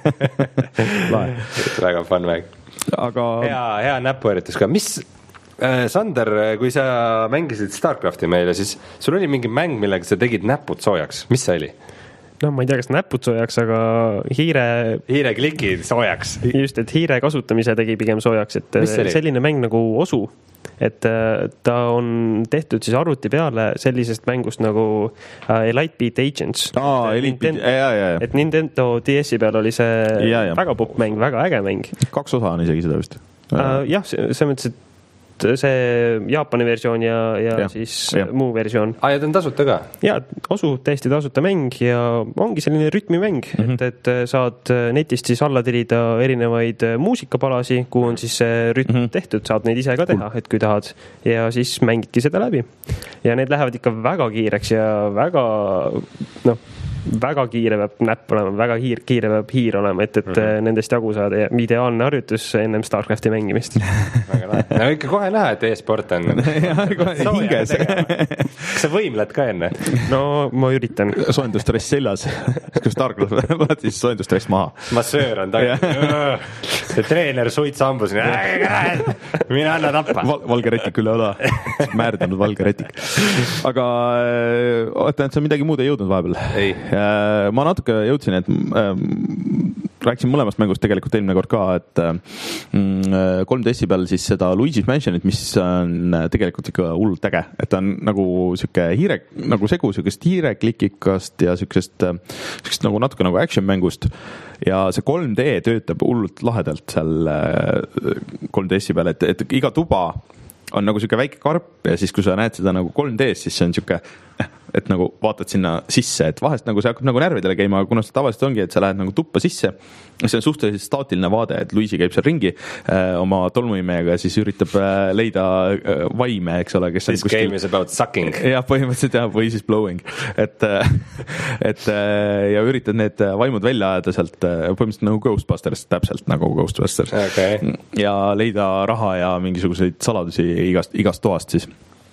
god. väga fun mäng. Aga hea, hea näpueritus ka, mis Sander, kui sa mängisid Starcrafti meile, siis sul oli mingi mäng, millega sa tegid näpud soojaks, mis see oli? No ma ei tea, kas näpud soojaks, aga hiire hiire klikid soojaks. Just, et hiire kasutamise tegi pigem soojaks, et selline mäng nagu Osu, et ta on tehtud siis arvuti peale sellisest mängust nagu Elite Beat Agents. Aa, Elite Beat, ja, ja, ja. Et Nintendo D S-i peal oli see ja, ja. väga popp mäng, väga äge mäng. Kaks osa on isegi seda vist. Uh, jah, see mõttes, et see Jaapani versioon ja, ja, ja siis ja. muu versioon. Ah, ja ta on tasuta ka? Ja, Osu täiesti tasuta mäng ja ongi selline rütmimäng, mm -hmm. et, et saad netist siis alla tirida erinevaid muusikapalasi, kuhu on siis see rütm mm -hmm. tehtud, saad neid ise ka teha, et kui tahad. Ja siis mängidki seda läbi. Ja need lähevad ikka väga kiireks ja väga, noh, väga kiire peab näpp olema, väga hiir, kiire peab hiir olema, et, et mm -hmm. nendest jagu saada ja ideaalne harjutus ennem Starcrafti mängimist. väga lahe. No ikka kohe näha, et e-sport on hinges. Kas sa võimled ka enne? No ma üritan. Soendustress seljas. Kui Starcraft võtad, siis soendustress maha. Massöör on taga. See treener suits hambus. Mine anna tappa. Val, valge retik üle õla. Määrdanud valge retik. Aga oota, et sa midagi muud ei jõudnud vahepeal? Ei. Ma natuke jõudsin, et ähm, rääkisin mõlemast mängust tegelikult eelmine kord ka, et ähm, kolm D S-i peal siis seda Luigi's Mansionit, mis on tegelikult ikka hullult äge, et ta on nagu siuke hiire, nagu segu siukest hiireklikikast ja siukest, siukest nagu natuke nagu action mängust ja see kolm D töötab hullult lahedalt seal kolm D S-i peal, et, et iga tuba on nagu siuke väike karp ja siis kui sa näed seda nagu kolm D-s, siis see on siuke, et nagu vaatad sinna sisse, et vahest nagu see hakkab nagu närvidele käima, aga kuna see tavaliselt ongi, et sa lähed nagu tuppa sisse, see on suhteliselt staatiline vaade, et Luigi käib seal ringi äh, oma tolmuimega ja siis üritab äh, leida äh, vaime, eks ole, kes This kuskil... game is about sucking. jah, põhimõtteliselt jah, või siis blowing, et, et ja üritad need vaimud välja ajada sealt põhimõtteliselt nagu Ghostbusters, täpselt nagu Ghostbusters okay. ja leida raha ja mingisuguseid saladusi igast, igast toast siis,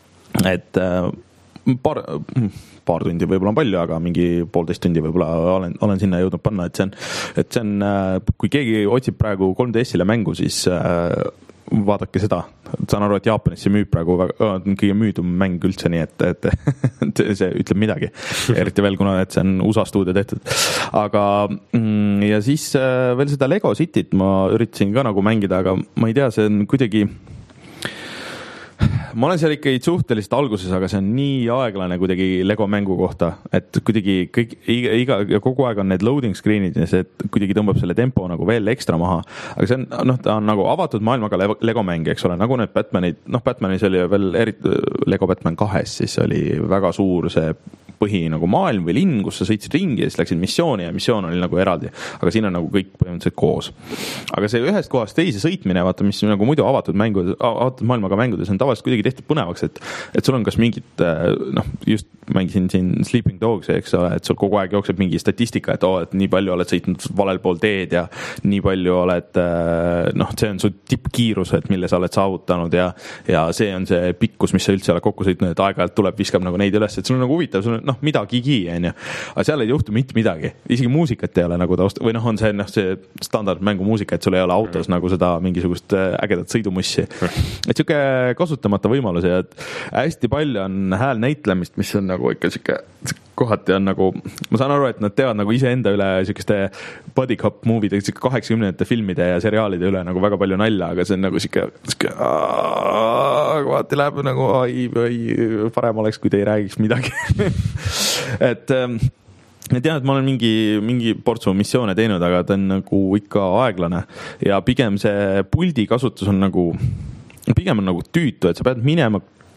et äh, paar, paar tundi võib-olla on palju, aga mingi poolteist tundi võib-olla olen, olen sinna jõudnud panna, et see on, et see on, kui keegi otsib praegu kolm D S-ile mängu, siis äh, vaadake seda. Saan aru, et Jaapanis see müüb praegu väga, kõige müüdum mäng üldse, nii et, et see ütleb midagi. Eriti veel, kuna et see on U S A stuudio tehtud. Aga ja siis veel seda Lego Cityt ma üritasin ka nagu mängida, aga ma ei tea, see on kuidagi ma olen seal ikka suhteliselt alguses, aga see on nii aeglane kuidagi Lego mängu kohta, et kuidagi kõik, iga, iga, ja kogu aeg on need loading screen'id ja see, et kuidagi tõmbab selle tempo nagu veel ekstra maha. Aga see on, noh, ta on nagu avatud maailmaga Lego mäng, eks ole, nagu need Batmanid, noh, Batmanis oli veel eriti Lego Batman kahes, siis oli väga suur see põhi nagu maailm või linn, kus sa sõitsid ringi ja siis läksid missiooni ja missioon oli nagu eraldi, aga siin on nagu kõik põhimõtteliselt koos. Aga see ühest kohast teise sõitmine, vaata, mis nagu muidu avatud mängud, avatud maailmaga mängudes on tavaliselt kuidagi tehtud põnevaks, et, et sul on kas mingid, noh, just mängisin siin Sleeping Dogs, eks ole, et sul kogu aeg jookseb mingi statistika, et oo, et nii palju oled sõitnud valel pool teed ja nii palju oled, noh, see on su tippkiirus, et mille sa oled saavutanud ja, ja see on see pikkus, mis sa üldse oled kokku sõitnud, et aeg-ajalt tuleb, viskab nagu neid üles, et sul on nagu huvitav, sul on noh, midagigi, on ju. Aga seal ei juhtu mitte midagi. Isegi muusikat ei ole nagu taust, või noh, on see, noh, see standard mängumuusika, et sul ei ole autos nagu seda mingisugust ägedat sõidumussi. Et siuke kasutamata võimalus ja et hästi palju on hääl näitlemist, mis on nagu ikka siuke kohati on nagu, ma saan aru, et nad teevad nagu iseenda üle siukeste body cop movide, siuke kaheksakümnendate filmide ja seriaalide üle nagu väga palju nalja, aga see on nagu siuke, siuke vaati läheb nagu ai, ai, parem oleks, kui te ei räägiks midagi. et et jah, et ma olen mingi, mingi portsu missioone teinud, aga ta on nagu ikka aeglane ja pigem see puldi kasutus on nagu pigem on nagu tüütu, et sa pead minema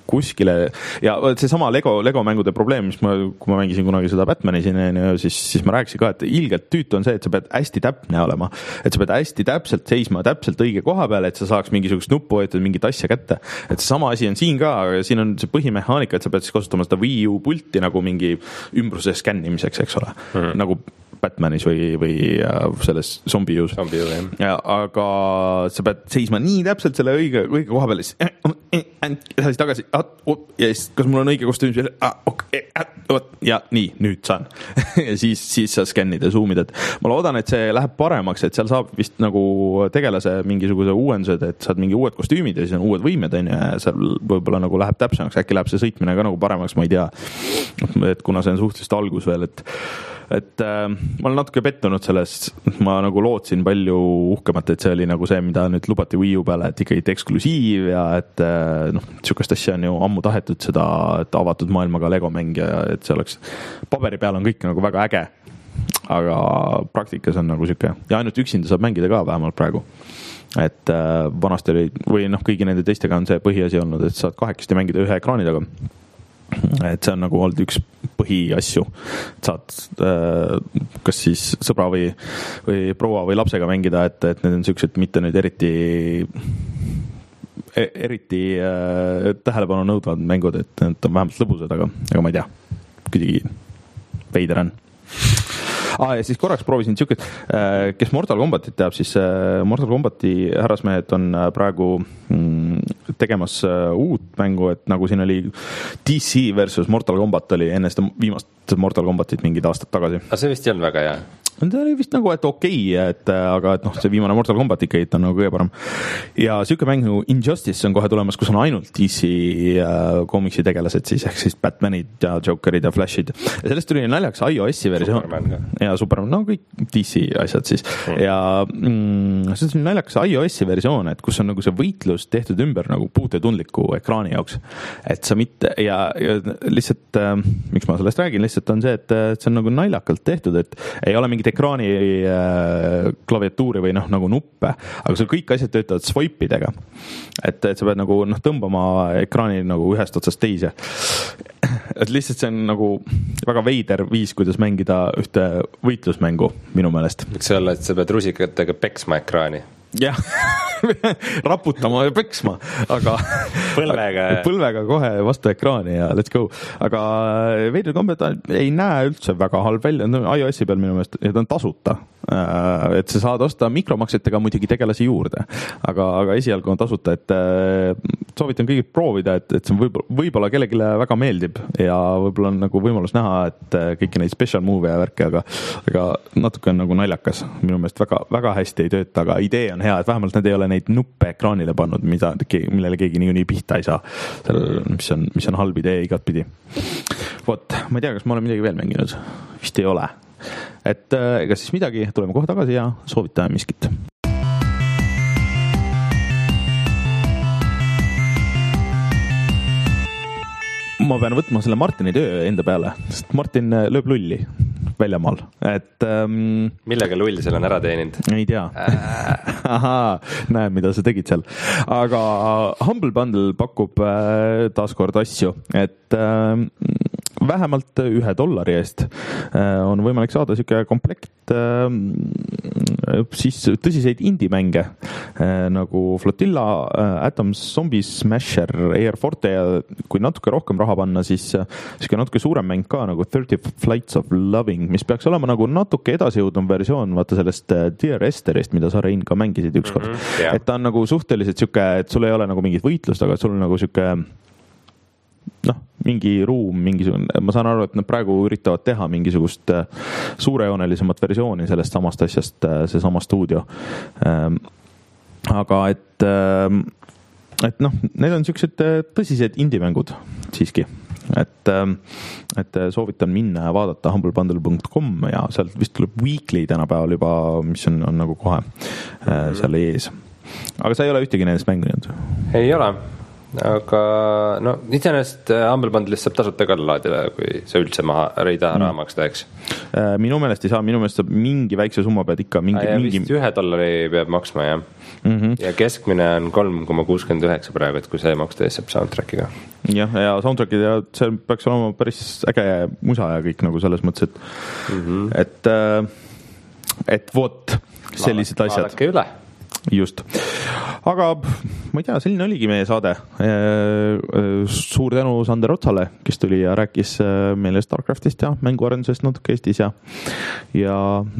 kuskile ja see sama Lego, Lego mängude probleem, mis ma, kui ma mängisin kunagi seda Batmani siin, siis, siis ma rääkisin ka, et ilgelt tüütu on see, et sa pead hästi täpne olema, et sa pead hästi täpselt seisma täpselt õige koha peale, et sa saaks mingisugust nuppu võetud mingit asja kätte. Et sama asi on siin ka, aga siin on see põhimehaanika, et sa pead siis kasutama seda Wii U pulti nagu mingi ümbruse skännimiseks, eks ole, mm. nagu Batmanis või, või selles zombius. Zombi ju, ja, aga sa pead seisma nii täpselt selle õige, õige koha peale, siis ja siis tagasi, ja siis kas mul on õige kostüüm, ja nii, nüüd saan. ja siis, siis sa skännid ja zoomid, et ma loodan, et see läheb paremaks, et seal saab vist nagu tegelase mingisuguse uuendused, et saad mingi uued kostüümid ja siis on uued võimed, ja seal võib-olla nagu läheb täpsemaks, äkki läheb see sõitmine ka nagu paremaks, ma ei tea, et kuna see on suhteliselt algus veel, et et äh, ma olen natuke pettunud sellest, ma nagu lootsin palju uhkemat, et see oli nagu see, mida nüüd lubati Wii U peale, et ikkagi eksklusiiv ja et äh, noh, sükast asja on ju ammu tahetud seda, et avatud maailmaga Lego mäng ja et see oleks, paberi peal on kõik nagu väga äge, aga praktikas on nagu süke ja ainult üksinda saab mängida ka vähemalt praegu. Et äh, vanasti oli, või noh, kõigi nende teistega on see põhiasi olnud, et saad kahekesti mängida ühe ekraani taga. Et see on nagu olnud üks põhiasju, saad äh, kas siis sõbra või, või proua või lapsega mängida, et, et need on sellised mitte nüüd eriti eriti äh, tähelepanu nõudvad mängud, et need on vähemalt lõbusad, aga, aga ma ei tea, kuidagi veider on. Ah, ja siis korraks proovisin siukest, kes Mortal Kombatit teab, siis Mortal Kombati härrasmehed on praegu tegemas uut mängu, et nagu siin oli D C versus Mortal Kombat oli enne seda viimast Mortal Kombatit mingid aastad tagasi. Aga see vist ei olnud väga hea. See oli vist nagu, et okei, et, aga et noh, see viimane Mortal Kombat ikka on nagu kõige parem. Ja siuke mäng nagu Injustice on kohe tulemas, kus on ainult D C äh, komiksi tegelased siis, ehk siis Batmanid ja Jokerid ja Flashid. Ja sellest tuli naljaks iOS-i versioon. Superman ja Superman, no kõik D C asjad siis. Mm. Ja mm, sellest tuli naljaks iOS-i versioon, et kus on nagu see võitlus tehtud ümber nagu puutetundliku ekraani jaoks. Et sa mitte, ja, ja lihtsalt, äh, miks ma sellest räägin, lihtsalt on see, et, et see on nagu naljakalt tehtud, et ei ole mingit ekraani äh, klaviatuuri või noh, nagu nuppe, aga sul kõik asjad töötavad swipe'idega. Et, et sa pead nagu noh, tõmbama ekraani nagu ühest otsast teise. Et lihtsalt see on nagu väga veider viis, kuidas mängida ühte võitlusmängu minu meelest. Võiks olla, et sa pead rusikatega peksma ekraani. Jah, raputama ja peksma, aga põlvega, põlvega kohe vastu ekraani ja let's go. Aga Vader Combat ei näe üldse väga halb välja, iOS-i peal minu meelest, ja ta on tasuta. Et sa saad osta mikromaksetega muidugi tegelasi juurde, aga, aga esialgu on tasuta, et soovitan kõigil proovida, et, et see võib, võib-olla kellegile väga meeldib ja võib-olla on nagu võimalus näha, et kõiki neid special move ja värke, aga, aga natuke on nagu naljakas. Minu meelest väga, väga hästi ei tööta, aga idee on hea, et vähemalt nad ei ole neid nuppe ekraanile pannud, mida, millele keegi nii, nii pihta ei saa. Seal, mis on, mis on halb idee igat pidi. Vot, ma ei tea, kas ma olen midagi veel mänginud. Vist ei ole. Et ega siis midagi, tuleme kohe tagasi ja soovitame miskit. Ma pean võtma selle Martini töö enda peale, sest Martin lööb lulli väljamaal. Et, ähm, millega lull seal on ära teeninud? Ei tea. Ahaa, näe, mida sa tegid seal. Aga Humble Bundle pakub äh, taaskord asju, et äh, vähemalt ühe dollari eest äh, on võimalik saada siuke komplekt äh, siis tõsiseid indie-mänge äh, nagu Flotilla, äh, Atoms, Zombies, Smasher, Air Forte ja kui natuke rohkem raha panna, siis äh, siuke natuke suurem mäng ka nagu thirty Flights of Loving, mis peaks olema nagu natuke edasijõudnud versioon vaata sellest äh, Dear Estherist, mida sa, Rein, ka mängisid ükskord. Mm-hmm, yeah. Et ta on nagu suhteliselt siuke, et sul ei ole nagu mingit võitlust, aga sul on nagu siuke noh, mingi ruum, mingisugune, ma saan aru, et nad praegu üritavad teha mingisugust suurejoonelisemat versiooni sellest samast asjast, see sama stuudio. Aga et, et noh, need on siuksed tõsised indie-mängud siiski. Et, et soovitan minna ja vaadata humble bundle dot com ja sealt vist tuleb weekly tänapäeval juba, mis on, on nagu kohe seal ees. Aga sa ei ole ühtegi nendest mänginud? Ei ole. aga no iseenesest Humble Bundle'ist saab tasuta ka laadida, kui sa üldse maha ei taha mm. raha maksta, eks? Minu meelest ei saa, minu meelest saab mingi väikse summa pead ikka mingi, ja mingi... vist ühe dollari peab maksma, jah. Mm-hmm. Ja keskmine on kolm koma kuuskümmend üheksa praegu, et kui see maksta ees saab soundtrackiga. Jah, ja soundtrackid ja see peaks olema päris äge musa ja kõik nagu selles mõttes, et mm-hmm. et, et vot sellised asjad. Vaadake üle. Just. Aga ma ei tea, selline oligi meie saade. Suur tänu Sander Otsale, kes tuli ja rääkis meile StarCraftist ja mänguarendusest natuke Eestis ja ja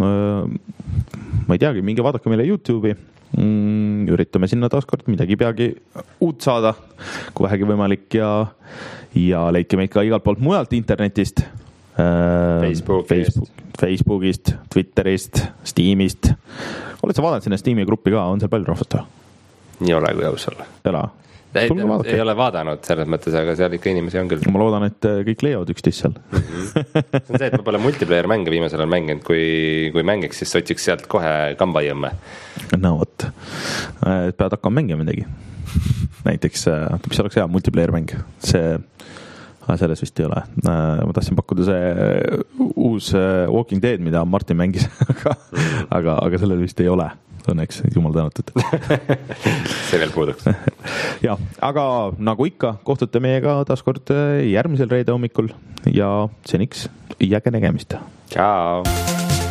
ma ei teagi, minge vaadake meile YouTube'i. Üritame sinna taaskord midagi peagi uut saada, kui vähegi võimalik ja, ja leidke meid ka igalt poolt mujalt internetist. Facebookist. Facebook, Facebookist, Twitterist, Steamist. Oled sa vaadanud sinna Steam'i gruppi ka? On seal palju rahvast? Nii ole, kui aus olla. Jala. Ei, ei ole vaadanud selles mõttes, aga seal ikka inimesi on küll. Ma loodan, et kõik leiavad üksteist seal. Mm-hmm. See on see, et ma pole multiplayer mänge viimasel on mänginud, kui, kui mängiks, siis otsiks sealt kohe kambajõmme. No vot. Pead hakkama mängima midagi. Näiteks, mis oleks hea multiplayer mäng? See... selles vist ei ole. Ma tahtsin pakkuda see uus Walking Dead, mida Martin mängis, aga, aga, aga sellel vist ei ole. Õnneks, jumal tänatud. See veel puuduks. Ja, aga nagu ikka, kohtute meiega taaskord järgmisel reede hommikul ja seniks jäge nägemist. Ciao!